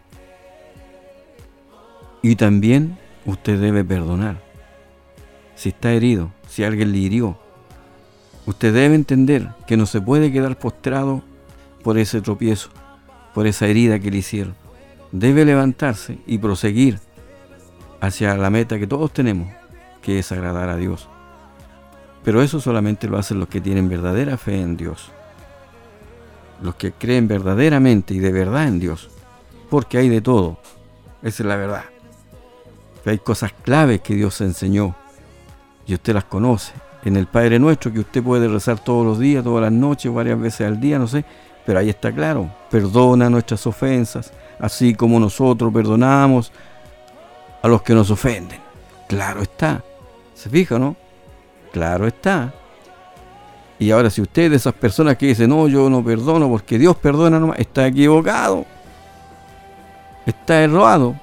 Speaker 1: Y también usted debe perdonar. Si está herido, si alguien le hirió, usted debe entender que no se puede quedar postrado por ese tropiezo, por esa herida que le hicieron. Debe levantarse y proseguir hacia la meta que todos tenemos, que es agradar a Dios. Pero eso solamente lo hacen los que tienen verdadera fe en Dios. Los que creen verdaderamente y de verdad en Dios. Porque hay de todo. Esa es la verdad. Hay cosas claves que Dios enseñó y usted las conoce. En el Padre Nuestro, que usted puede rezar todos los días, todas las noches, varias veces al día, no sé. Pero ahí está claro. Perdona nuestras ofensas, así como nosotros perdonamos a los que nos ofenden. Claro está. ¿Se fija, no? Claro está. Y ahora, si usted es de esas personas que dicen, no, yo no perdono porque Dios perdona nomás, está equivocado. Está errado.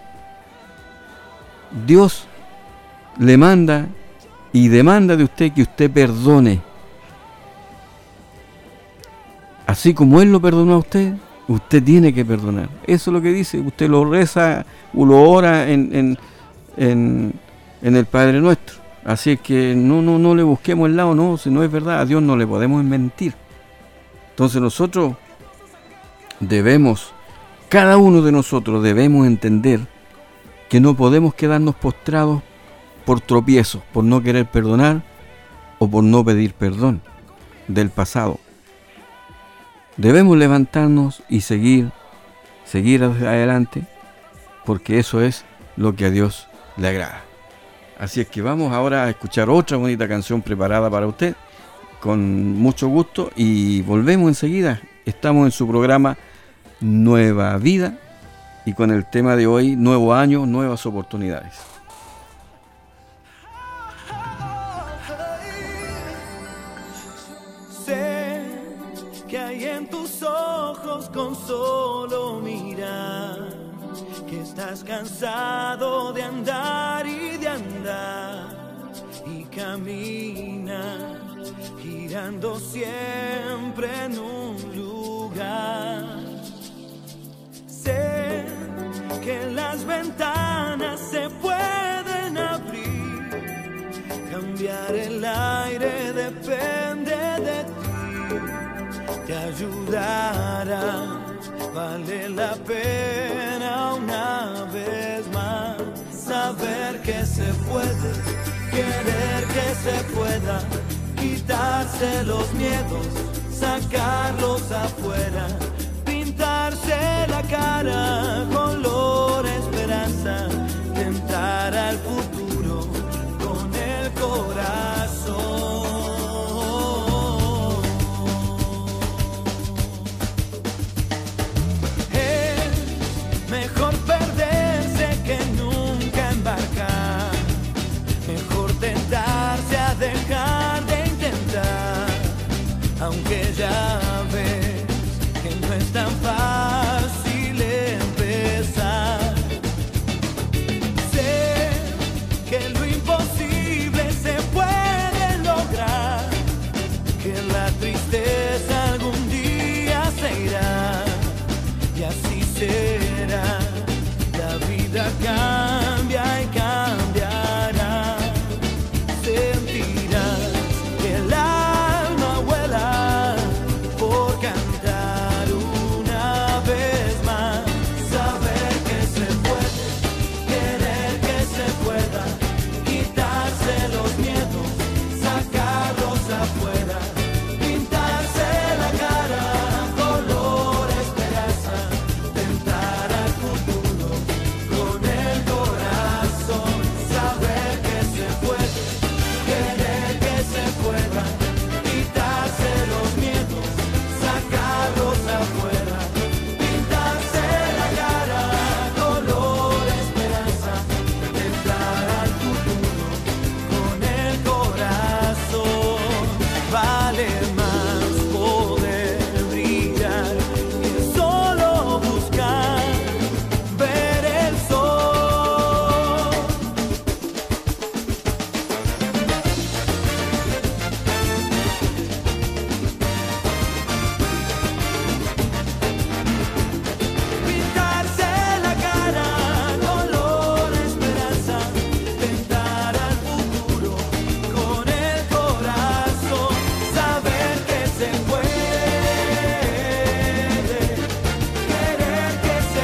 Speaker 1: Dios le manda y demanda de usted que usted perdone. Así como Él lo perdonó a usted, usted tiene que perdonar. Eso es lo que dice. Usted lo reza o lo ora en el Padre Nuestro. Así es que no le busquemos el lado, no, si no es verdad, a Dios no le podemos mentir. Entonces nosotros debemos, cada uno de nosotros debemos entender que no podemos quedarnos postrados por tropiezos, por no querer perdonar o por no pedir perdón del pasado. Debemos levantarnos y seguir hacia adelante, porque eso es lo que a Dios le agrada. Así es que vamos ahora a escuchar otra bonita canción preparada para usted, con mucho gusto, y volvemos enseguida. Estamos en su programa Nueva Vida, y con el tema de hoy, nuevo año, nuevas oportunidades.
Speaker 2: Sé que hay en tus ojos con solo mirar, que estás cansado de andar y de andar, y caminas girando siempre en un lugar. Sé que las ventanas se pueden abrir, cambiar el aire depende de ti. te ayudará. Vale la pena una vez más saber que se puede, querer que se pueda, quitarse los miedos, sacarlos afuera, pintarse la cara color esperanza, tentar al futuro con el corazón. Es mejor perderse que nunca embarcar, mejor tentarse a dejar de intentar, aunque ya ves que no es tan fácil empezar. Sé que lo imposible se puede lograr, que la tristeza algún día se irá, y así será. La vida cambia y cambiará. Sentirás que el alma vuela por cantar una vez más. Saber que se puede, querer que se pueda, quitarse los miedos, sacarlos afuera, pintarse la cara color esperanza, tentar al futuro con el corazón. Saber que se puede, querer que se pueda, quitarse los miedos, sacarlos afuera, pintarse la cara color esperanza, tentar al futuro con el corazón. Vale más poder brillar que solo buscar ver el sol. Pintarse la cara color esperanza, tentar al futuro con el corazón. Saber que se puede, querer que se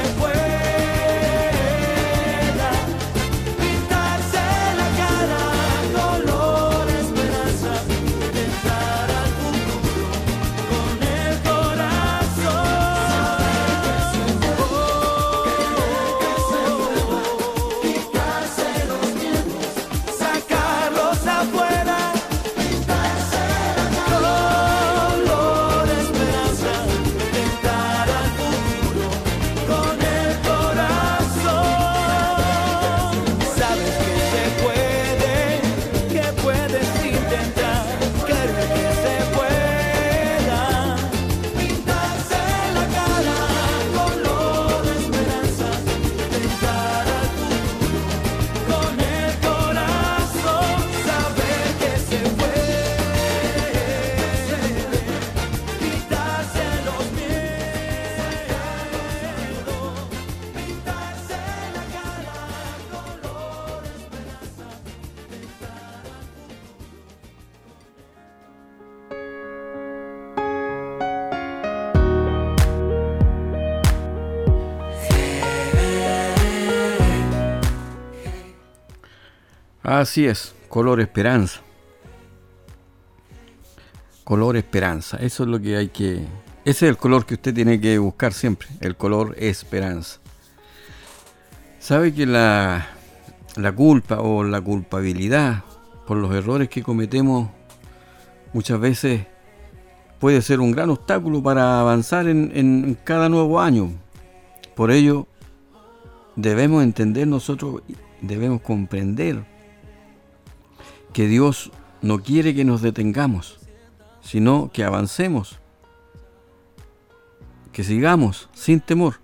Speaker 2: pueda, pintarse la cara color esperanza, tentar al futuro con el corazón. Quitarse los miedos, sacarlos afuera, pintarse la color esperanza, tentar al futuro con el corazón. Sabes que se puede, que puedes intentar, querer que se pueda, pintarse la cara color esperanza, tentar al futuro con el corazón. Saber que se puede, quitarse los miedos, pintarse la cara color esperanza, tentar al
Speaker 1: Así es, color esperanza. Color esperanza, eso es lo que hay que... Ese es el color que usted tiene que buscar siempre, el color esperanza. ¿Sabe que la culpa o la culpabilidad por los errores que cometemos muchas veces puede ser un gran obstáculo para avanzar en cada nuevo año? Por ello, debemos entender nosotros, debemos comprender que Dios no quiere que nos detengamos, sino que avancemos, que sigamos sin temor.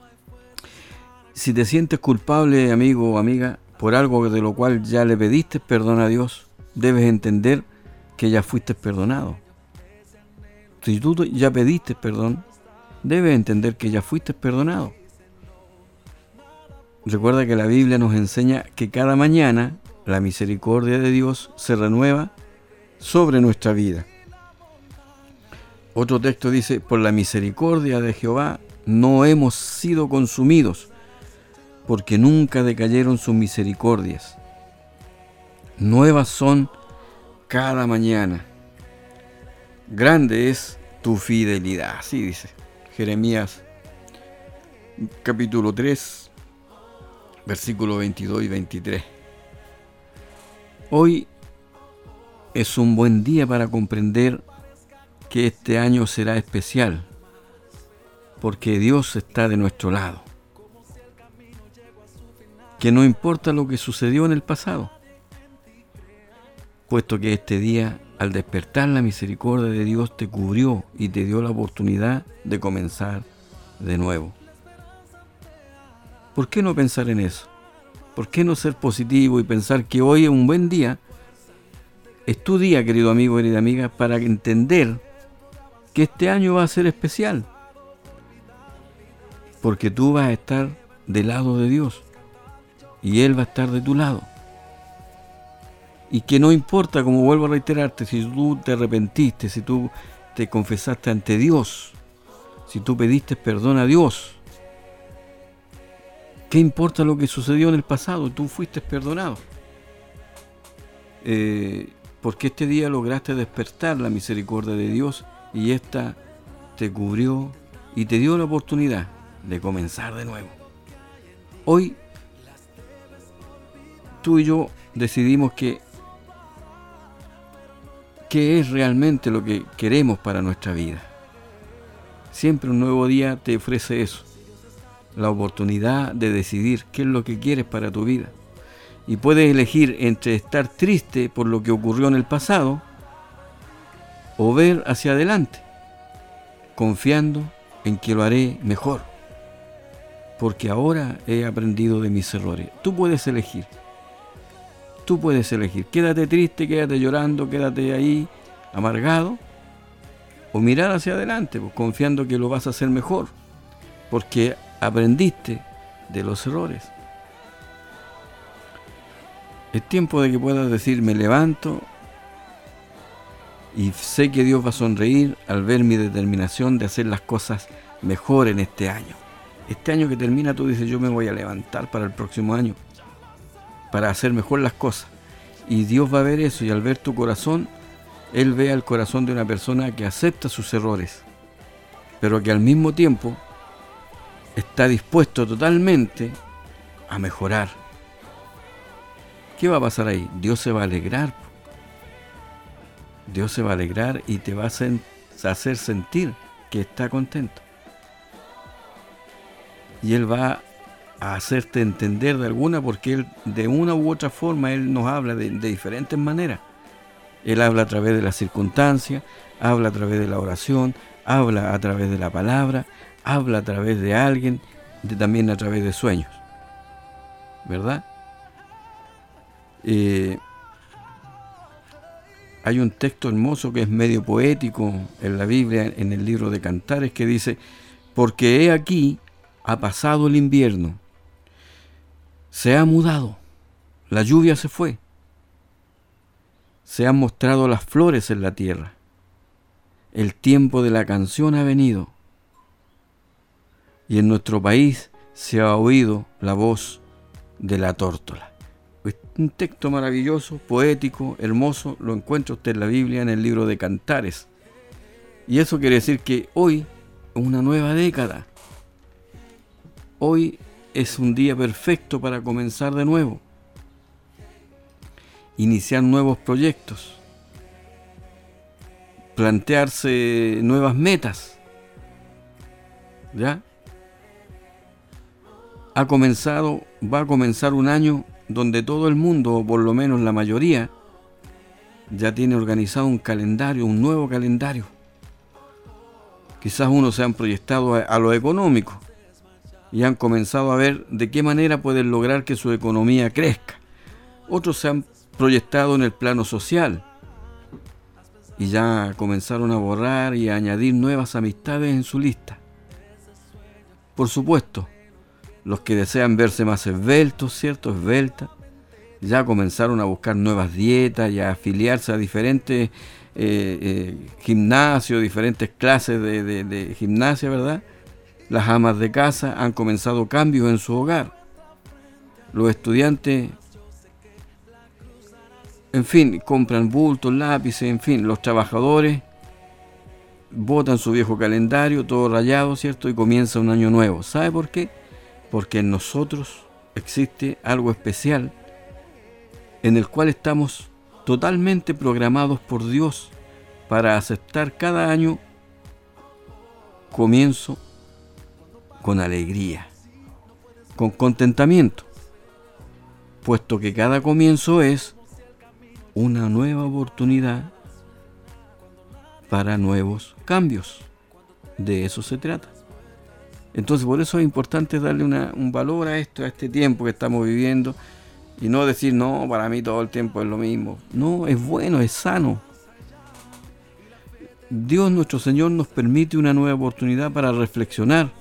Speaker 1: Si te sientes culpable, amigo o amiga, por algo de lo cual ya le pediste perdón a Dios, debes entender que ya fuiste perdonado. Si tú ya pediste perdón, debes entender que ya fuiste perdonado. Recuerda que la Biblia nos enseña que cada mañana la misericordia de Dios se renueva sobre nuestra vida. Otro texto dice, por la misericordia de Jehová no hemos sido consumidos, porque nunca decayeron sus misericordias. Nuevas son cada mañana. Grande es tu fidelidad. Así dice Jeremías capítulo 3, versículos 22 y 23. Hoy es un buen día para comprender que este año será especial, porque Dios está de nuestro lado. Que no importa lo que sucedió en el pasado, puesto que este día, al despertar, la misericordia de Dios te cubrió y te dio la oportunidad de comenzar de nuevo. ¿Por qué no pensar en eso? ¿Por qué no ser positivo y pensar que hoy es un buen día? Es tu día, querido amigo, querida amiga, para entender que este año va a ser especial, porque tú vas a estar del lado de Dios y Él va a estar de tu lado. Y que no importa, como vuelvo a reiterarte, si tú te arrepentiste, si tú te confesaste ante Dios, si tú pediste perdón a Dios, ¿qué importa lo que sucedió en el pasado? Tú fuiste perdonado. Porque este día lograste despertar la misericordia de Dios y esta te cubrió y te dio la oportunidad de comenzar de nuevo. Hoy tú y yo decidimos qué es realmente lo que queremos para nuestra vida. Siempre un nuevo día te ofrece eso, la oportunidad de decidir qué es lo que quieres para tu vida. Y puedes elegir entre estar triste por lo que ocurrió en el pasado o ver hacia adelante, confiando en que lo haré mejor, porque ahora he aprendido de mis errores. Tú puedes elegir. Tú puedes elegir. Quédate triste, quédate llorando, quédate ahí amargado, o mirar hacia adelante, pues, confiando que lo vas a hacer mejor, porque aprendiste de los errores. Es tiempo de que puedas decir, me levanto y sé que Dios va a sonreír al ver mi determinación de hacer las cosas mejor en este año. Este año que termina, tú dices, yo me voy a levantar para el próximo año, para hacer mejor las cosas. Y Dios va a ver eso, y al ver tu corazón, Él ve el corazón de una persona que acepta sus errores, pero que al mismo tiempo está dispuesto totalmente a mejorar. ¿Qué va a pasar ahí? Dios se va a alegrar. Dios se va a alegrar y te va a hacer sentir que está contento. Y Él va a hacerte entender de alguna, porque Él, de una u otra forma, Él nos habla de diferentes maneras. Él habla a través de las circunstancias, habla a través de la oración, habla a través de la palabra, habla a través de alguien, también a través de sueños. ¿Verdad? Hay un texto hermoso que es medio poético en la Biblia, en el libro de Cantares, que dice, porque he aquí, ha pasado el invierno, se ha mudado, la lluvia se fue, se han mostrado las flores en la tierra, el tiempo de la canción ha venido, y en nuestro país se ha oído la voz de la tórtola. Un texto maravilloso, poético, hermoso, lo encuentra usted en la Biblia, en el libro de Cantares. Y eso quiere decir que hoy es una nueva década. Hoy es un día perfecto para comenzar de nuevo. Iniciar nuevos proyectos. Plantearse nuevas metas. ¿Ya? Va a comenzar un año donde todo el mundo, o por lo menos la mayoría, ya tiene organizado un calendario, un nuevo calendario. Quizás unos se han proyectado a lo económico y han comenzado a ver de qué manera pueden lograr que su economía crezca. Otros se han proyectado en el plano social y ya comenzaron a borrar y a añadir nuevas amistades en su lista. Por supuesto, los que desean verse más esbeltos, ¿cierto? Esbelta, ya comenzaron a buscar nuevas dietas y a afiliarse a diferentes gimnasio, diferentes clases de gimnasia, ¿verdad? Las amas de casa han comenzado cambios en su hogar. Los estudiantes, en fin, compran bultos, lápices, en fin, los trabajadores botan su viejo calendario, todo rayado, ¿cierto? Y comienza un año nuevo. ¿Sabe por qué? Porque en nosotros existe algo especial en el cual estamos totalmente programados por Dios para aceptar cada año comienzo con alegría, con contentamiento, puesto que cada comienzo es una nueva oportunidad para nuevos cambios. De eso se trata. Entonces, por eso es importante darle un valor a esto, a este tiempo que estamos viviendo, y no decir, no, para mí todo el tiempo es lo mismo. No, es bueno, es sano. Dios nuestro Señor nos permite una nueva oportunidad para reflexionar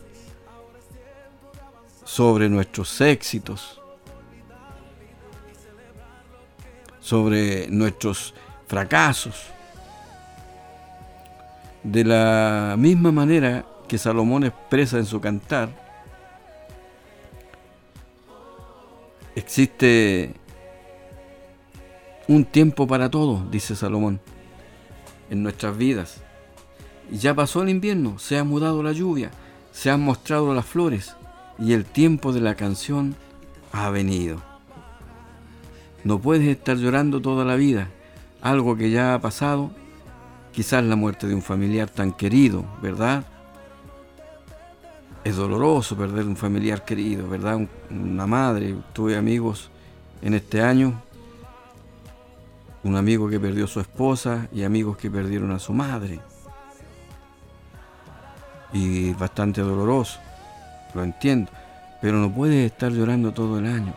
Speaker 1: sobre nuestros éxitos, sobre nuestros fracasos. De la misma manera que Salomón expresa en su cantar, existe un tiempo para todo, dice Salomón, en nuestras vidas. Y ya pasó el invierno, se ha mudado la lluvia, se han mostrado las flores y el tiempo de la canción ha venido. No puedes estar llorando toda la vida, algo que ya ha pasado, quizás la muerte de un familiar tan querido, ¿verdad? Es doloroso perder un familiar querido, ¿verdad? Una madre. Tuve amigos en este año, un amigo que perdió a su esposa y amigos que perdieron a su madre. Y bastante doloroso, lo entiendo, pero no puedes estar llorando todo el año.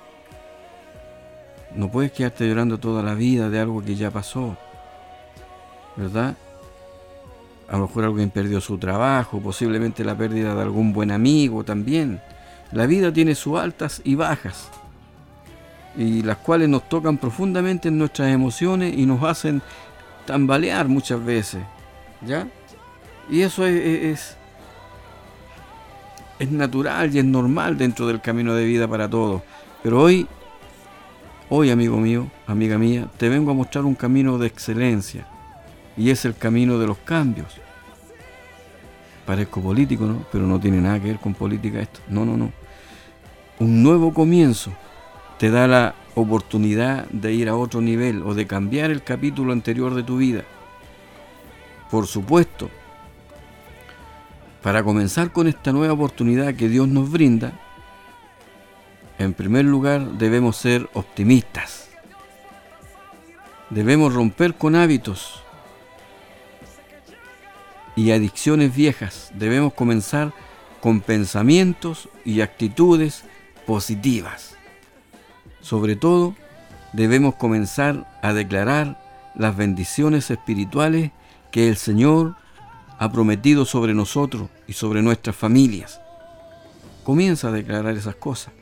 Speaker 1: No puedes quedarte llorando toda la vida de algo que ya pasó, ¿verdad? A lo mejor alguien perdió su trabajo, posiblemente la pérdida de algún buen amigo también. La vida tiene sus altas y bajas, y las cuales nos tocan profundamente en nuestras emociones y nos hacen tambalear muchas veces, ¿ya? Y eso es natural y es normal dentro del camino de vida para todos. Pero hoy, amigo mío, amiga mía, te vengo a mostrar un camino de excelencia. Y es el camino de los cambios. Parezco político, ¿no? Pero no tiene nada que ver con política esto. No. Un nuevo comienzo te da la oportunidad de ir a otro nivel o de cambiar el capítulo anterior de tu vida. Por supuesto, para comenzar con esta nueva oportunidad que Dios nos brinda, en primer lugar debemos ser optimistas. Debemos romper con hábitos y adicciones viejas. Debemos comenzar con pensamientos y actitudes positivas. Sobre todo, debemos comenzar a declarar las bendiciones espirituales que el Señor ha prometido sobre nosotros y sobre nuestras familias. Comienza a declarar esas cosas.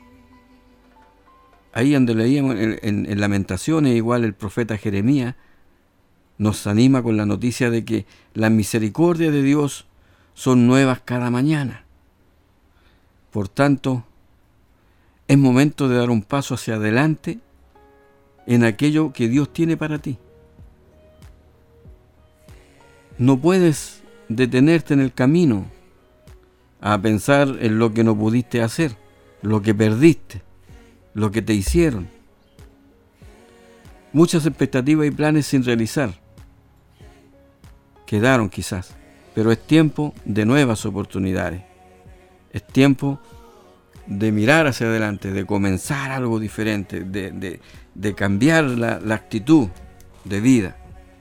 Speaker 1: Ahí donde leíamos en Lamentaciones, igual el profeta Jeremías nos anima con la noticia de que las misericordias de Dios son nuevas cada mañana. Por tanto, es momento de dar un paso hacia adelante en aquello que Dios tiene para ti. No puedes detenerte en el camino a pensar en lo que no pudiste hacer, lo que perdiste, lo que te hicieron. Muchas expectativas y planes sin realizar quedaron quizás, pero es tiempo de nuevas oportunidades. Es tiempo de mirar hacia adelante, de comenzar algo diferente, de cambiar la actitud de vida.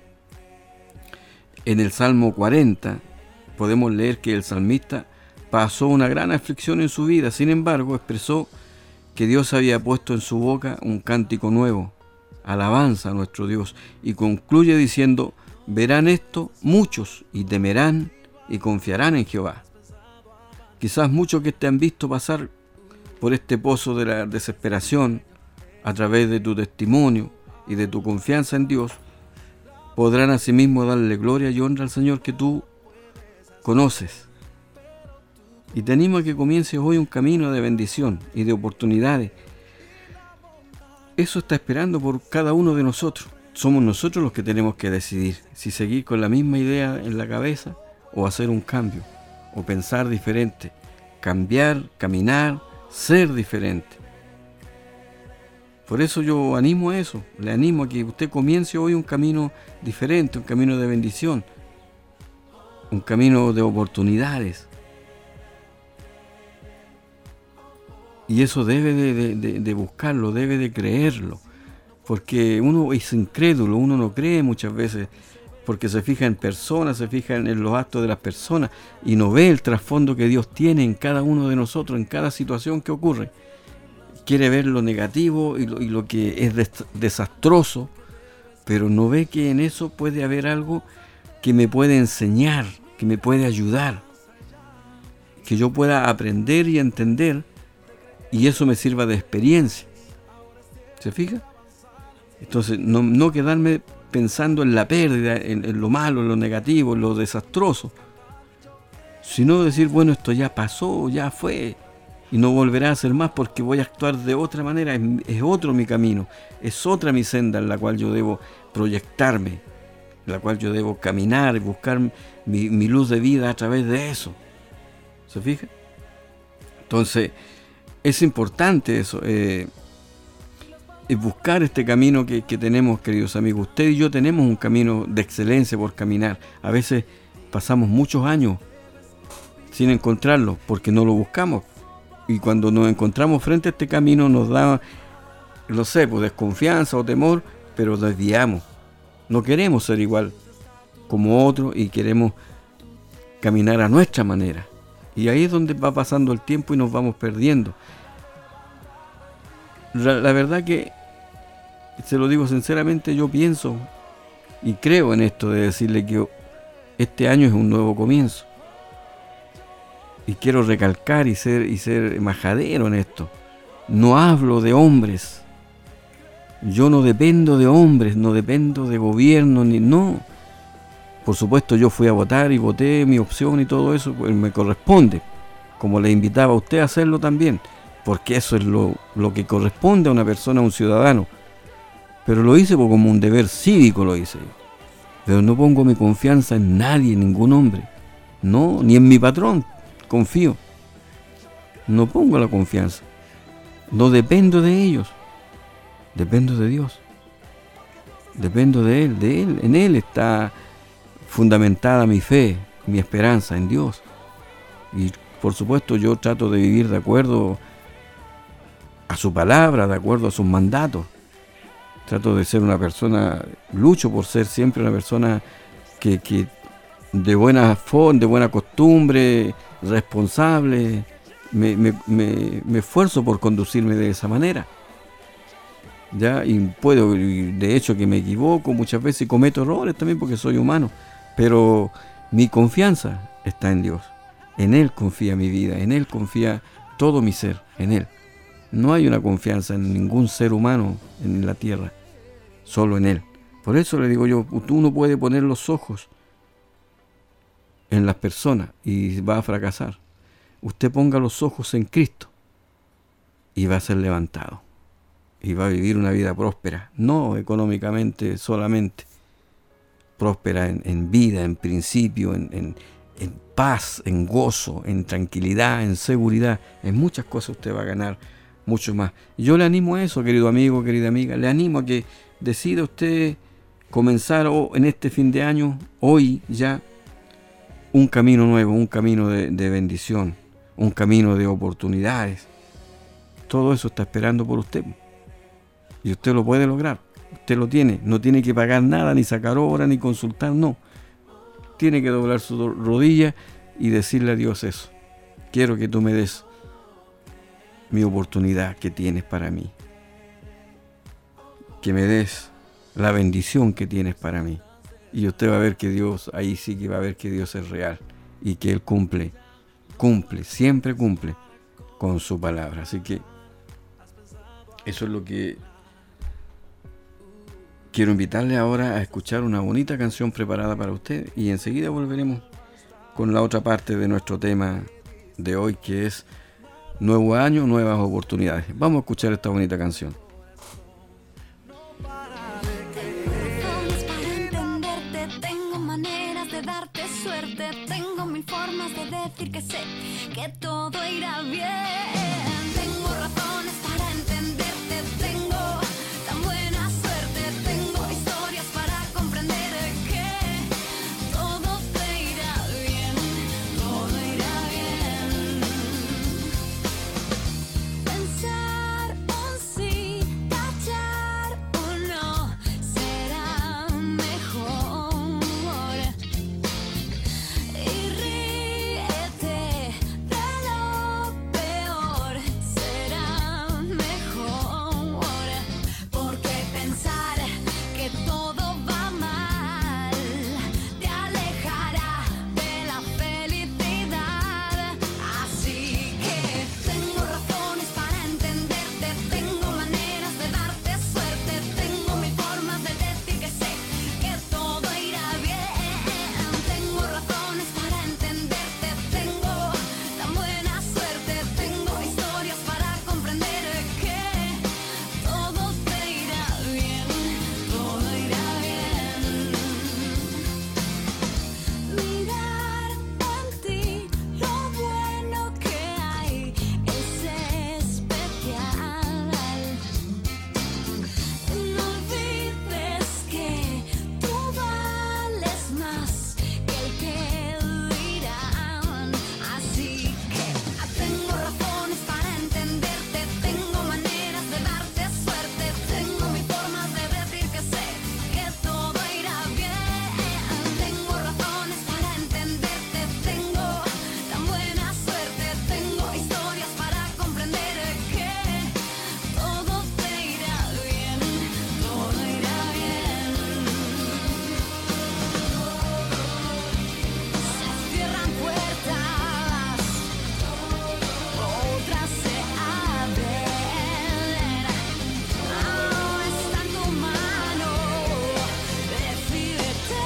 Speaker 1: En el Salmo 40 podemos leer que el salmista pasó una gran aflicción en su vida, sin embargo expresó que Dios había puesto en su boca un cántico nuevo, alabanza a nuestro Dios, y concluye diciendo: verán esto muchos y temerán y confiarán en Jehová. Quizás muchos que te han visto pasar por este pozo de la desesperación a través de tu testimonio y de tu confianza en Dios, podrán asimismo darle gloria y honra al Señor que tú conoces. Y te animo a que comiences hoy un camino de bendición y de oportunidades. Eso está esperando por cada uno de nosotros. Somos nosotros los que tenemos que decidir si seguir con la misma idea en la cabeza o hacer un cambio, o pensar diferente, cambiar, caminar, ser diferente. Por eso yo animo a eso, le animo a que usted comience hoy un camino diferente, un camino de bendición, un camino de oportunidades. Y eso debe de buscarlo, debe de creerlo, porque uno es incrédulo, uno no cree muchas veces, porque se fija en personas, se fija en los actos de las personas y no ve el trasfondo que Dios tiene en cada uno de nosotros, en cada situación que ocurre. Quiere ver lo negativo y lo que es desastroso, pero no ve que en eso puede haber algo que me puede enseñar, que me puede ayudar, que yo pueda aprender y entender, y eso me sirva de experiencia. ¿Se fija? Entonces, no quedarme pensando en la pérdida, en lo malo, en lo negativo, en lo desastroso, sino decir, bueno, esto ya pasó, ya fue, y no volverá a ser más porque voy a actuar de otra manera, es otro mi camino, es otra mi senda en la cual yo debo proyectarme, en la cual yo debo caminar y buscar mi luz de vida a través de eso. ¿Se fija? Entonces, es importante eso, es buscar este camino que tenemos, queridos amigos. Usted y yo tenemos un camino de excelencia por caminar. A veces pasamos muchos años sin encontrarlo porque no lo buscamos. Y cuando nos encontramos frente a este camino nos da, no sé, pues desconfianza o temor, pero desviamos. No queremos ser igual como otros y queremos caminar a nuestra manera. Y ahí es donde va pasando el tiempo y nos vamos perdiendo. La verdad que, se lo digo sinceramente, yo pienso y creo en esto de decirle que este año es un nuevo comienzo. Y quiero recalcar y ser majadero en esto. No hablo de hombres. Yo no dependo de hombres, no dependo de gobierno, no. Por supuesto yo fui a votar y voté mi opción y todo eso, pues me corresponde. Como le invitaba a usted a hacerlo también. Porque eso es lo que corresponde a una persona, a un ciudadano. Pero lo hice como un deber cívico, lo hice. Pero no pongo mi confianza en nadie, en ningún hombre. No, ni en mi patrón. Confío. No pongo la confianza. No dependo de ellos. Dependo de Dios. Dependo de Él. En Él está fundamentada mi fe, mi esperanza en Dios. Y por supuesto yo trato de vivir de acuerdo a su palabra, de acuerdo a sus mandatos. Trato de ser una persona, lucho por ser siempre una persona que de buena forma, de buena costumbre, responsable, me esfuerzo por conducirme de esa manera. ¿Ya? Y puedo, de hecho que me equivoco muchas veces y cometo errores también porque soy humano, pero mi confianza está en Dios. En Él confía mi vida, en Él confía todo mi ser, en Él. No hay una confianza en ningún ser humano en la tierra, solo en Él. Por eso le digo yo, tú no puedes poner los ojos en las personas y va a fracasar. Usted ponga los ojos en Cristo y va a ser levantado y va a vivir una vida próspera, no económicamente solamente, próspera en vida, en principio, en paz, en gozo, en tranquilidad, en seguridad. En muchas cosas usted va a ganar mucho más. Yo le animo a eso, querido amigo, querida amiga, le animo a que decida usted comenzar en este fin de año, hoy ya, un camino nuevo, un camino de bendición, un camino de oportunidades. Todo eso está esperando por usted. Y usted lo puede lograr. Usted lo tiene. No tiene que pagar nada, ni sacar hora, ni consultar, no. Tiene que doblar su rodilla y decirle a Dios eso. Quiero que tú me des mi oportunidad que tienes para mí. Que me des la bendición que tienes para mí. Y usted va a ver que Dios, ahí sí que va a ver que Dios es real y que Él cumple, siempre cumple con su palabra. Así que eso es lo que quiero invitarle ahora a escuchar una bonita canción preparada para usted y enseguida volveremos con la otra parte de nuestro tema de hoy, que es Nuevo Año, Nuevas Oportunidades. Vamos a escuchar esta bonita canción.
Speaker 4: Tengo maneras de darte suerte, tengo mil formas de decir que sé que todo irá bien. Tengo razones para entenderte, tengo tan buena suerte, tengo historias para comprender que todo te irá bien, todo irá bien. Pensar un sí, tachar un no, será mejor. Y ríete de lo peor, será mejor. Porque pensar que todo va mal te alejará de la felicidad. Así que tengo razones para entenderte, tengo maneras de darte suerte, tengo mil formas de decir que sé que todo irá bien. Tengo razones para entenderte, tengo tan buena suerte, tengo historias para comprender que todo te irá bien, todo irá bien. Mirar en ti lo bueno que hay es especial. No olvides que tú vales más que el que dirán. Así que tengo razones para entenderte, tengo maneras de darte suerte, tengo mil formas de decir que sé que todo irá bien. Tengo razones para entenderte, tengo tan buena suerte, tengo historias para comprender que todo te irá bien, todo irá bien. Se cierran puertas, otras se abren. Está en tu mano, decídete.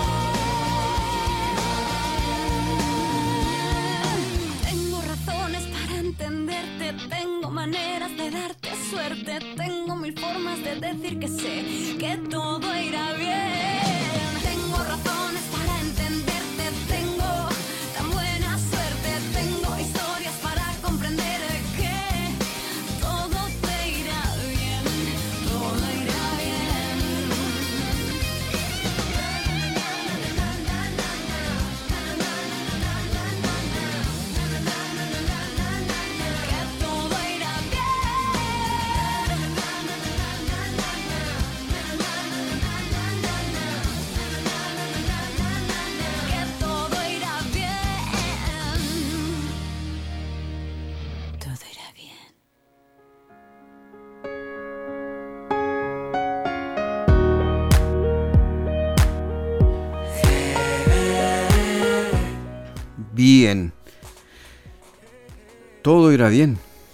Speaker 4: Tengo razones para entenderte, tengo maneras de darte suerte, tengo mil formas de decir que sé que todo irá bien. Tengo razones para entenderte, tengo tan buena suerte, tengo historias para comprender que todo te irá bien, todo irá bien. Que todo irá bien. Que todo irá bien. Todo irá bien.
Speaker 1: Bien. Todo irá bien.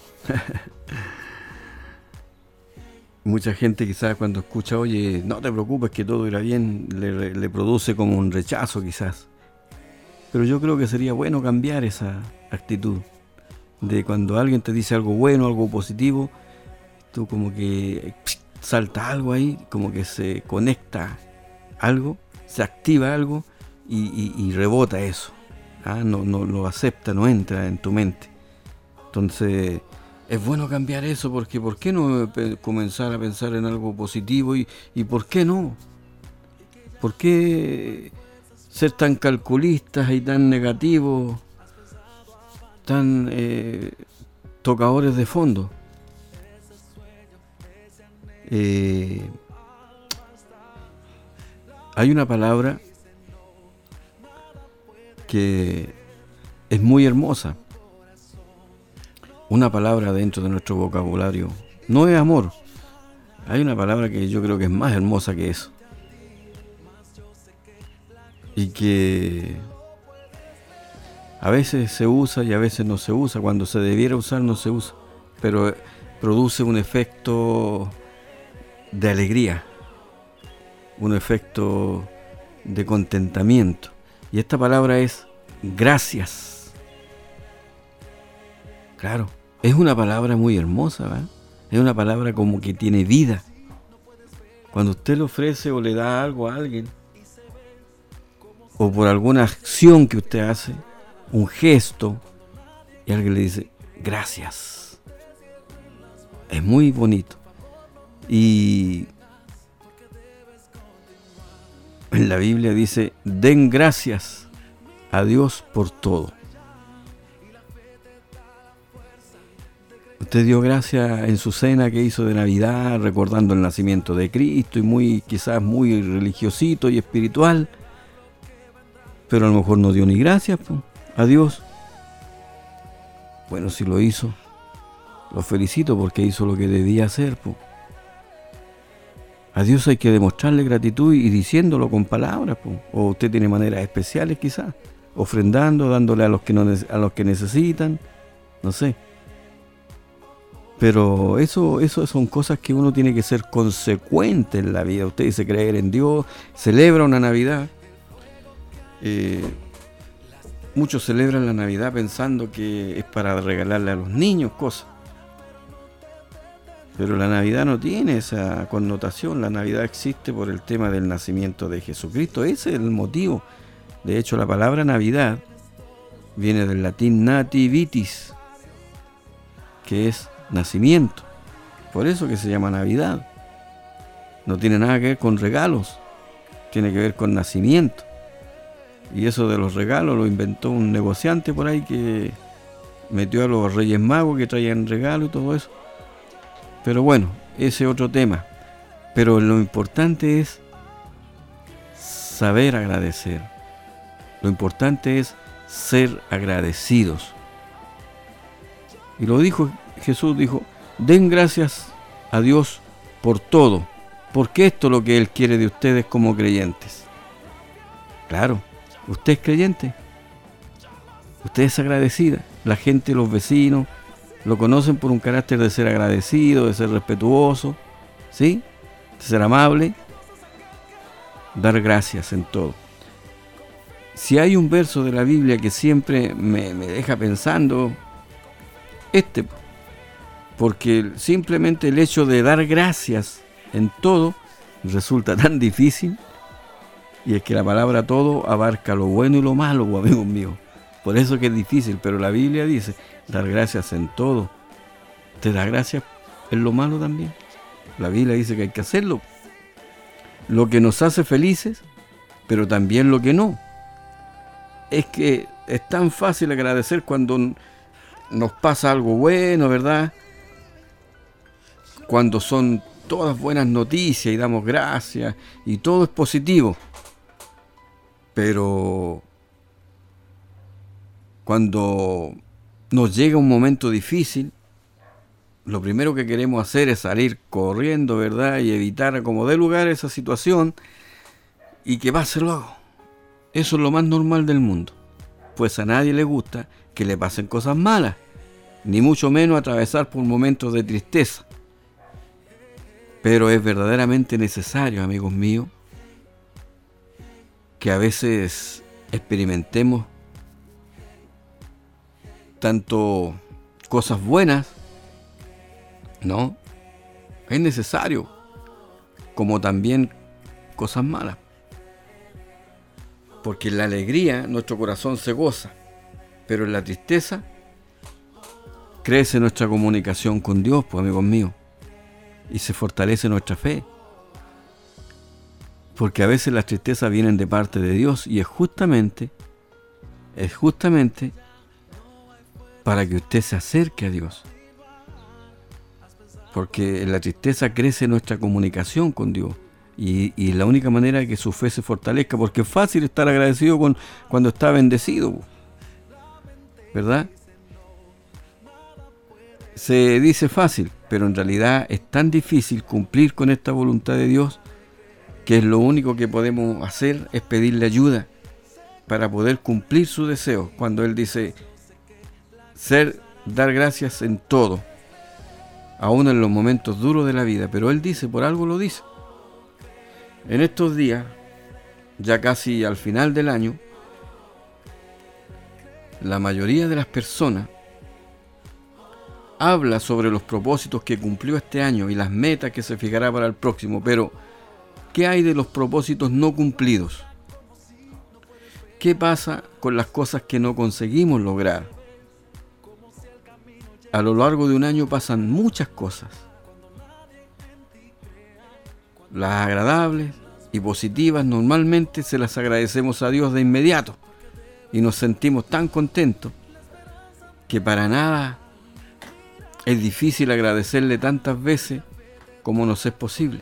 Speaker 1: Mucha gente quizás cuando escucha, oye, no te preocupes que todo irá bien, le produce como un rechazo quizás. Pero yo creo que sería bueno cambiar esa actitud. De cuando alguien te dice algo bueno, algo positivo, tú como que salta algo ahí, como que se conecta algo, se activa algo y rebota eso. No lo acepta, no entra en tu mente. Entonces es bueno cambiar eso, porque ¿por qué no comenzar a pensar en algo positivo y por qué no? ¿Por qué ser tan calculistas y tan negativos, tan tocadores de fondo? Hay una palabra que es muy hermosa, una palabra dentro de nuestro vocabulario, no es amor. Hay una palabra que yo creo que es más hermosa que eso, y que a veces se usa y a veces no se usa. Cuando se debiera usar no se usa, pero produce un efecto de alegría, un efecto de contentamiento. Y esta palabra es gracias. Claro, es una palabra muy hermosa, ¿verdad? Es una palabra como que tiene vida. Cuando usted le ofrece o le da algo a alguien, o por alguna acción que usted hace, un gesto, y alguien le dice gracias, es muy bonito. Y en la Biblia dice: den gracias a Dios por todo. Usted dio gracias en su cena que hizo de Navidad, recordando el nacimiento de Cristo, y quizás muy religiosito y espiritual, pero a lo mejor no dio ni gracias a Dios. Bueno, si lo hizo, lo felicito porque hizo lo que debía hacer. A Dios hay que demostrarle gratitud y diciéndolo con palabras. O usted tiene maneras especiales quizás, ofrendando, dándole a los que necesitan, no sé. Pero eso son cosas que uno tiene que ser consecuente en la vida. Usted dice creer en Dios, celebra una Navidad. Muchos celebran la Navidad pensando que es para regalarle a los niños cosas. Pero la Navidad no tiene esa connotación. La Navidad existe por el tema del nacimiento de Jesucristo. Ese es el motivo. De hecho, la palabra Navidad viene del latín nativitis, que es nacimiento. Por eso que se llama Navidad. No tiene nada que ver con regalos, tiene que ver con nacimiento. Y eso de los regalos lo inventó un negociante por ahí que metió a los Reyes Magos que traían regalos y todo eso. Pero bueno, ese es otro tema. Pero lo importante es saber agradecer. Lo importante es ser agradecidos. Y lo dijo Jesús, dijo: den gracias a Dios por todo, porque esto es lo que Él quiere de ustedes como creyentes. Claro, usted es creyente, usted es agradecida. La gente, los vecinos, lo conocen por un carácter de ser agradecido, de ser respetuoso, ¿sí? De ser amable, dar gracias en todo. Si hay un verso de la Biblia que siempre me deja pensando, porque simplemente el hecho de dar gracias en todo resulta tan difícil, y es que la palabra todo abarca lo bueno y lo malo, amigos míos. Por eso que es difícil, pero la Biblia dice dar gracias en todo. ¿Te da gracias en lo malo también? La Biblia dice que hay que hacerlo. Lo que nos hace felices, pero también lo que no. Es que es tan fácil agradecer cuando nos pasa algo bueno, ¿verdad? Cuando son todas buenas noticias y damos gracias y todo es positivo. Pero cuando nos llega un momento difícil, lo primero que queremos hacer es salir corriendo, ¿verdad? Y evitar a como dé lugar esa situación y que pase luego. Eso es lo más normal del mundo. Pues a nadie le gusta que le pasen cosas malas, ni mucho menos atravesar por momentos de tristeza. Pero es verdaderamente necesario, amigos míos, que a veces experimentemos tanto cosas buenas, ¿no? Es necesario, como también cosas malas. Porque en la alegría nuestro corazón se goza, pero en la tristeza crece nuestra comunicación con Dios, pues, amigos míos, y se fortalece nuestra fe. Porque a veces las tristezas vienen de parte de Dios, y es justamente para que usted se acerque a Dios. Porque en la tristeza crece nuestra comunicación con Dios. Y la única manera de que su fe se fortalezca, porque es fácil estar agradecido cuando está bendecido, ¿verdad? Se dice fácil, pero en realidad es tan difícil cumplir con esta voluntad de Dios, que es lo único que podemos hacer es pedirle ayuda para poder cumplir su deseo. Cuando Él dice dar gracias en todo, aún en los momentos duros de la vida, pero Él dice, por algo lo dice. En estos días, ya casi al final del año, la mayoría de las personas habla sobre los propósitos que cumplió este año y las metas que se fijará para el próximo, pero ¿qué hay de los propósitos no cumplidos? ¿Qué pasa con las cosas que no conseguimos lograr? A lo largo de un año pasan muchas cosas. Las agradables y positivas normalmente se las agradecemos a Dios de inmediato y nos sentimos tan contentos que para nada es difícil agradecerle tantas veces como nos es posible.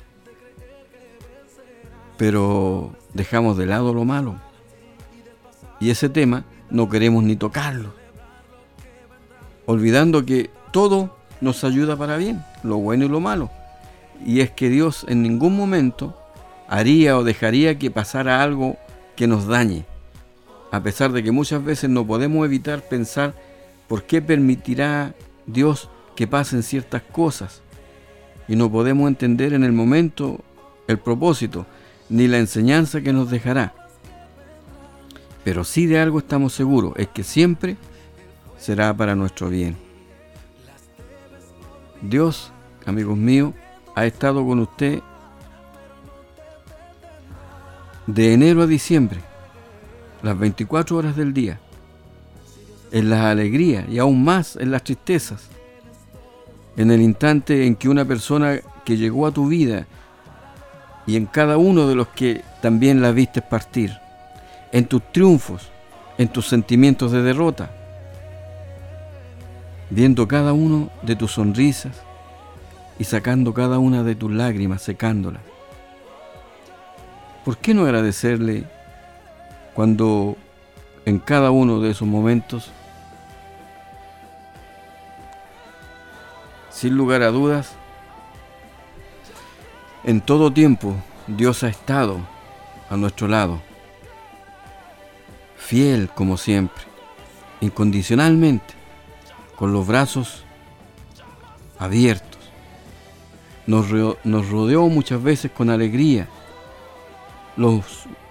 Speaker 1: Pero dejamos de lado lo malo y ese tema no queremos ni tocarlo, olvidando que todo nos ayuda para bien, lo bueno y lo malo. Y es que Dios en ningún momento haría o dejaría que pasara algo que nos dañe, a pesar de que muchas veces no podemos evitar pensar por qué permitirá Dios que pasen ciertas cosas, y no podemos entender en el momento el propósito ni la enseñanza que nos dejará. Pero sí de algo estamos seguros, es que siempre será para nuestro bien. Dios, amigos míos, ha estado con usted de enero a diciembre, las 24 horas del día, en las alegrías y aún más en las tristezas, en el instante en que una persona que llegó a tu vida y en cada uno de los que también la viste partir, en tus triunfos, en tus sentimientos de derrota, viendo cada uno de tus sonrisas y sacando cada una de tus lágrimas, secándolas. ¿Por qué no agradecerle cuando en cada uno de esos momentos, sin lugar a dudas, en todo tiempo Dios ha estado a nuestro lado, fiel como siempre, incondicionalmente, con los brazos abiertos? Nos rodeó muchas veces con alegría. Los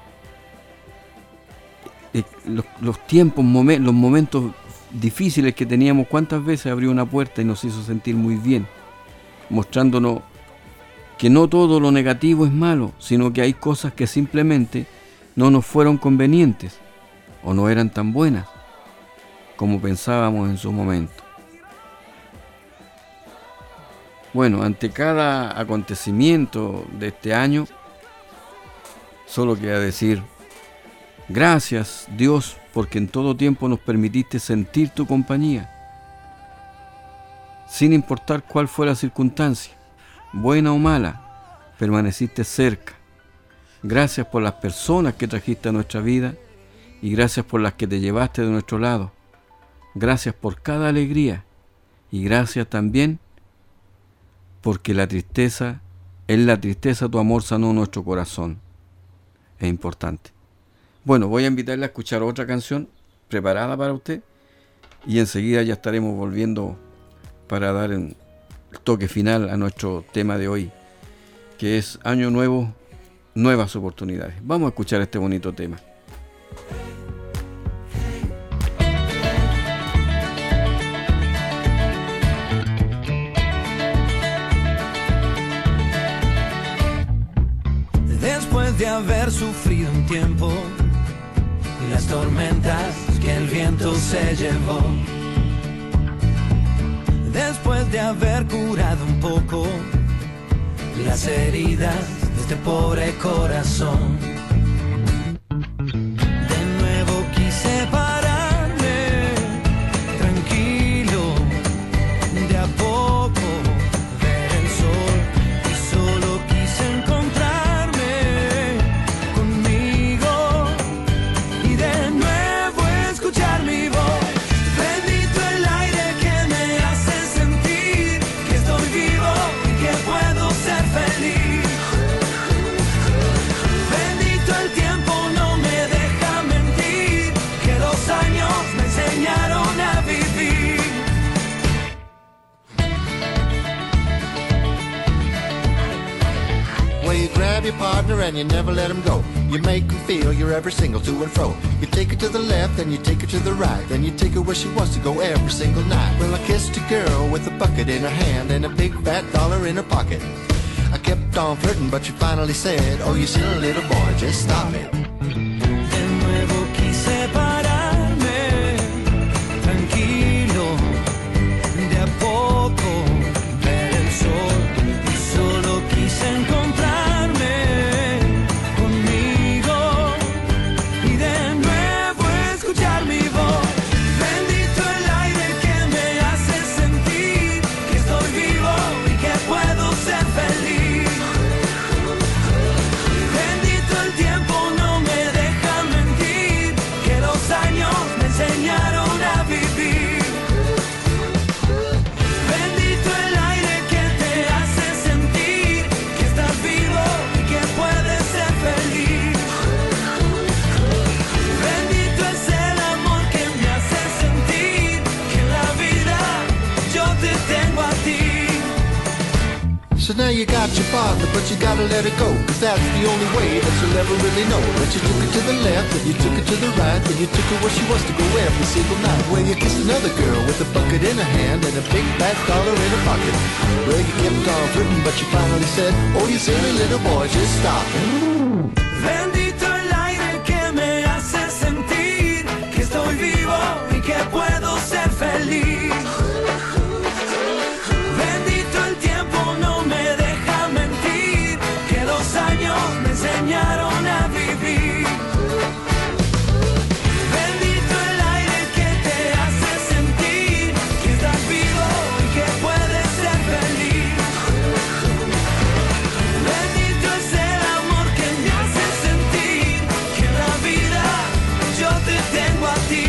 Speaker 1: tiempos, los momentos difíciles que teníamos, cuántas veces abrió una puerta y nos hizo sentir muy bien, mostrándonos que no todo lo negativo es malo, sino que hay cosas que simplemente no nos fueron convenientes o no eran tan buenas como pensábamos en su momento. Bueno, ante cada acontecimiento de este año, solo queda decir, gracias Dios, porque en todo tiempo nos permitiste sentir tu compañía, sin importar cuál fue la circunstancia, buena o mala, permaneciste cerca. Gracias por las personas que trajiste a nuestra vida y gracias por las que te llevaste de nuestro lado. Gracias por cada alegría y gracias también porque en la tristeza tu amor sanó nuestro corazón. Es importante. Bueno, voy a invitarle a escuchar otra canción preparada para usted y enseguida ya estaremos volviendo para dar el toque final a nuestro tema de hoy, que es Año Nuevo, Nuevas Oportunidades. Vamos a escuchar este bonito tema.
Speaker 2: Después de haber sufrido un tiempo, las tormentas que el viento se llevó, después de haber curado un poco las heridas de este pobre corazón, de nuevo quise pararme tranquilo, de a poco ver el sol y solo quise encontrarme conmigo y de nuevo escuchar mi voz. Bendito el aire que me hace sentir que estoy vivo y que puedo ser feliz. Bendito
Speaker 5: grab your partner and you never let him go. You make him feel you're every single to and fro. You take her to the left, then you take her to the right. Then you take her where she wants to go every single night. Well, I kissed a girl with a bucket in her hand and a big fat dollar in her pocket. I kept on flirting, but she finally said, oh, you silly little boy, just stop it.
Speaker 2: De nuevo quise pararme, tranquilo, de a poco ver el sol. Y solo quise encontrarme conmigo y de nuevo escuchar mi voz. Bendito el aire que me hace sentir que estoy vivo y que puedo ser feliz. Bendito el tiempo, no me deja mentir, que los años me enseñaron a vivir. Bendito el aire que te hace sentir que estás vivo y que puedes ser feliz. Bendito es el amor que me hace sentir que en la vida yo te tengo a ti.
Speaker 5: So now you got your partner, but you gotta let her go, 'cause that's the only way that she'll ever really know that you took her to the left, then you took her to the right, then you took her where she wants to go every single night. Well, you kissed another girl with a bucket in her hand and a big fat dollar in her pocket. Well, you kept on flirting, but you finally said, oh, you silly little boy, just stop it.
Speaker 2: Bendito el aire que me hace sentir que estoy vivo y que puedo ser feliz. Bendito el tiempo, no me deja mentir, que los años me enseñaron a vivir. Bendito el aire que te hace sentir que estás vivo y que puedes ser feliz. Bendito es el amor que me hace sentir que en la vida yo te tengo a ti.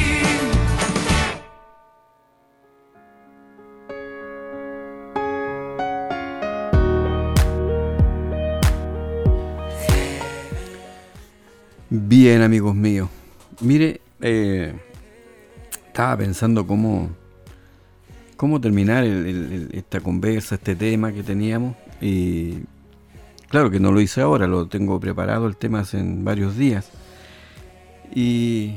Speaker 1: Bien, amigos míos. Mire, estaba pensando cómo terminar esta conversa, este tema que teníamos. Y claro que no lo hice ahora, lo tengo preparado el tema hace varios días. Y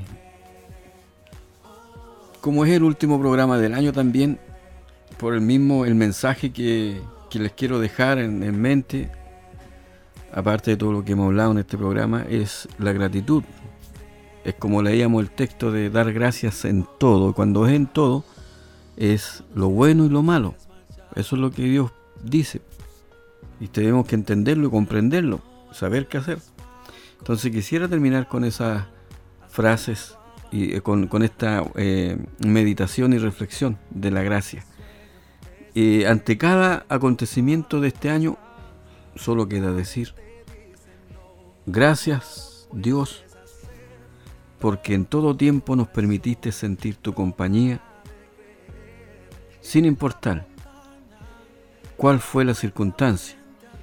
Speaker 1: como es el último programa del año también, por el mensaje que les quiero dejar en mente, aparte de todo lo que hemos hablado en este programa, es la gratitud. Es como leíamos el texto de dar gracias en todo. Cuando es en todo, es lo bueno y lo malo. Eso es lo que Dios dice. Y tenemos que entenderlo y comprenderlo, saber qué hacer. Entonces quisiera terminar con esas frases y con esta meditación y reflexión de la gracia. Ante cada acontecimiento de este año, solo queda decir: gracias, Dios, porque en todo tiempo nos permitiste sentir tu compañía, sin importar cuál fue la circunstancia,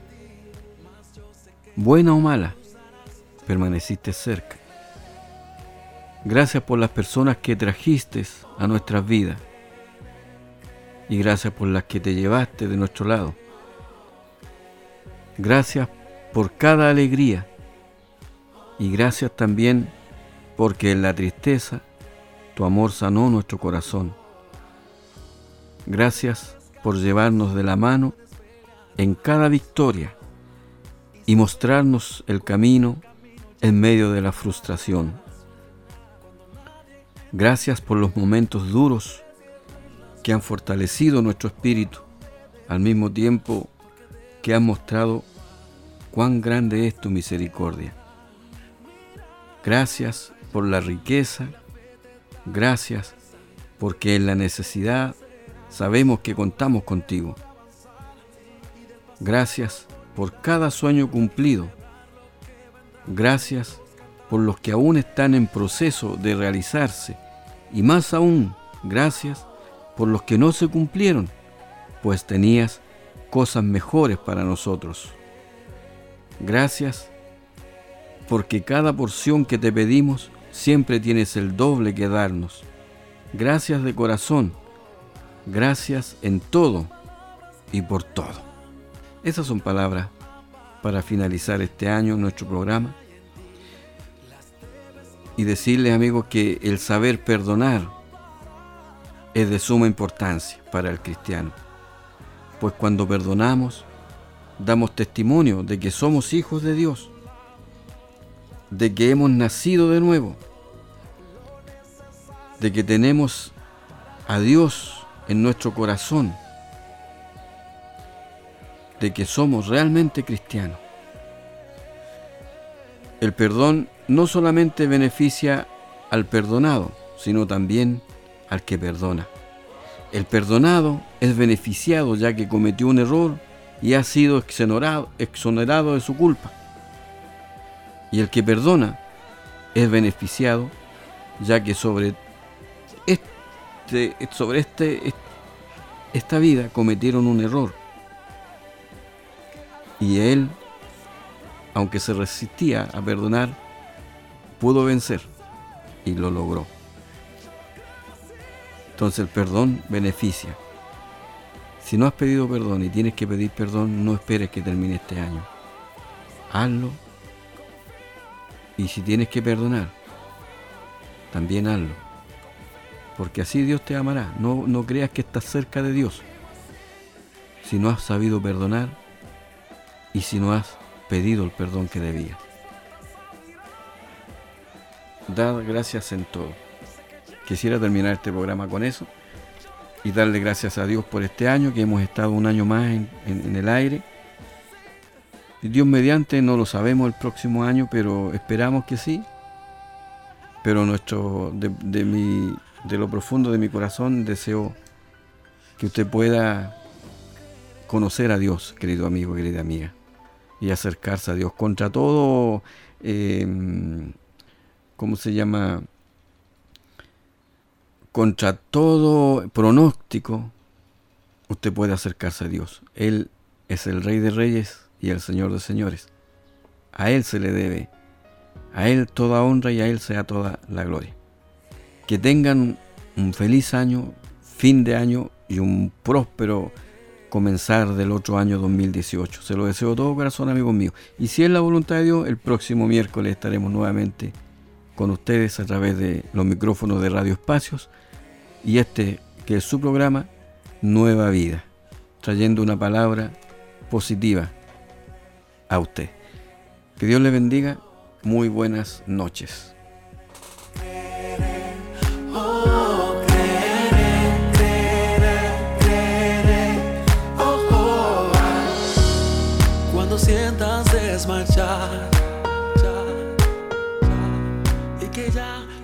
Speaker 1: buena o mala, permaneciste cerca. Gracias por las personas que trajiste a nuestras vidas y gracias por las que te llevaste de nuestro lado. Gracias por cada alegría y gracias también porque en la tristeza tu amor sanó nuestro corazón. Gracias por llevarnos de la mano en cada victoria y mostrarnos el camino en medio de la frustración. Gracias por los momentos duros que han fortalecido nuestro espíritu, al mismo tiempo que han mostrado cuán grande es tu misericordia. Gracias por la riqueza, gracias porque en la necesidad sabemos que contamos contigo. Gracias por cada sueño cumplido. Gracias por los que aún están en proceso de realizarse y más aún, gracias por los que no se cumplieron, pues tenías cosas mejores para nosotros. Gracias porque cada porción que te pedimos siempre tienes el doble que darnos. Gracias de corazón, gracias en todo y por todo. Esas son palabras para finalizar este año nuestro programa y decirles, amigos, que el saber perdonar es de suma importancia para el cristiano, pues cuando perdonamos damos testimonio de que somos hijos de Dios, de que hemos nacido de nuevo, de que tenemos a Dios en nuestro corazón, de que somos realmente cristianos. El perdón no solamente beneficia al perdonado, sino también al que perdona. El perdonado es beneficiado ya que cometió un error y ha sido exonerado de su culpa. Y el que perdona es beneficiado ya que sobre esta vida cometieron un error. Y él, aunque se resistía a perdonar, pudo vencer y lo logró. Entonces el perdón beneficia. Si no has pedido perdón y tienes que pedir perdón, no esperes que termine este año. Hazlo. Y si tienes que perdonar, también hazlo. Porque así Dios te amará. No creas que estás cerca de Dios si no has sabido perdonar y si no has pedido el perdón que debías. Dad gracias en todo. Quisiera terminar este programa con eso y darle gracias a Dios por este año, que hemos estado un año más en el aire. Dios mediante, no lo sabemos el próximo año, pero esperamos que sí. Pero de lo profundo de mi corazón deseo que usted pueda conocer a Dios, querido amigo, querida amiga, y acercarse a Dios contra todo, contra todo pronóstico. Usted puede acercarse a Dios. Él es el Rey de Reyes y el Señor de Señores. A Él se le debe, a Él toda honra y a Él sea toda la gloria. Que tengan un feliz año, fin de año y un próspero comenzar del otro año 2018. Se lo deseo de todo corazón, amigos míos. Y si es la voluntad de Dios, el próximo miércoles estaremos nuevamente con ustedes a través de los micrófonos de Radio Espacios y que es su programa Nueva Vida, trayendo una palabra positiva a usted. Que Dios le bendiga. Muy buenas noches.
Speaker 6: Cuando sientas desmayar y que ya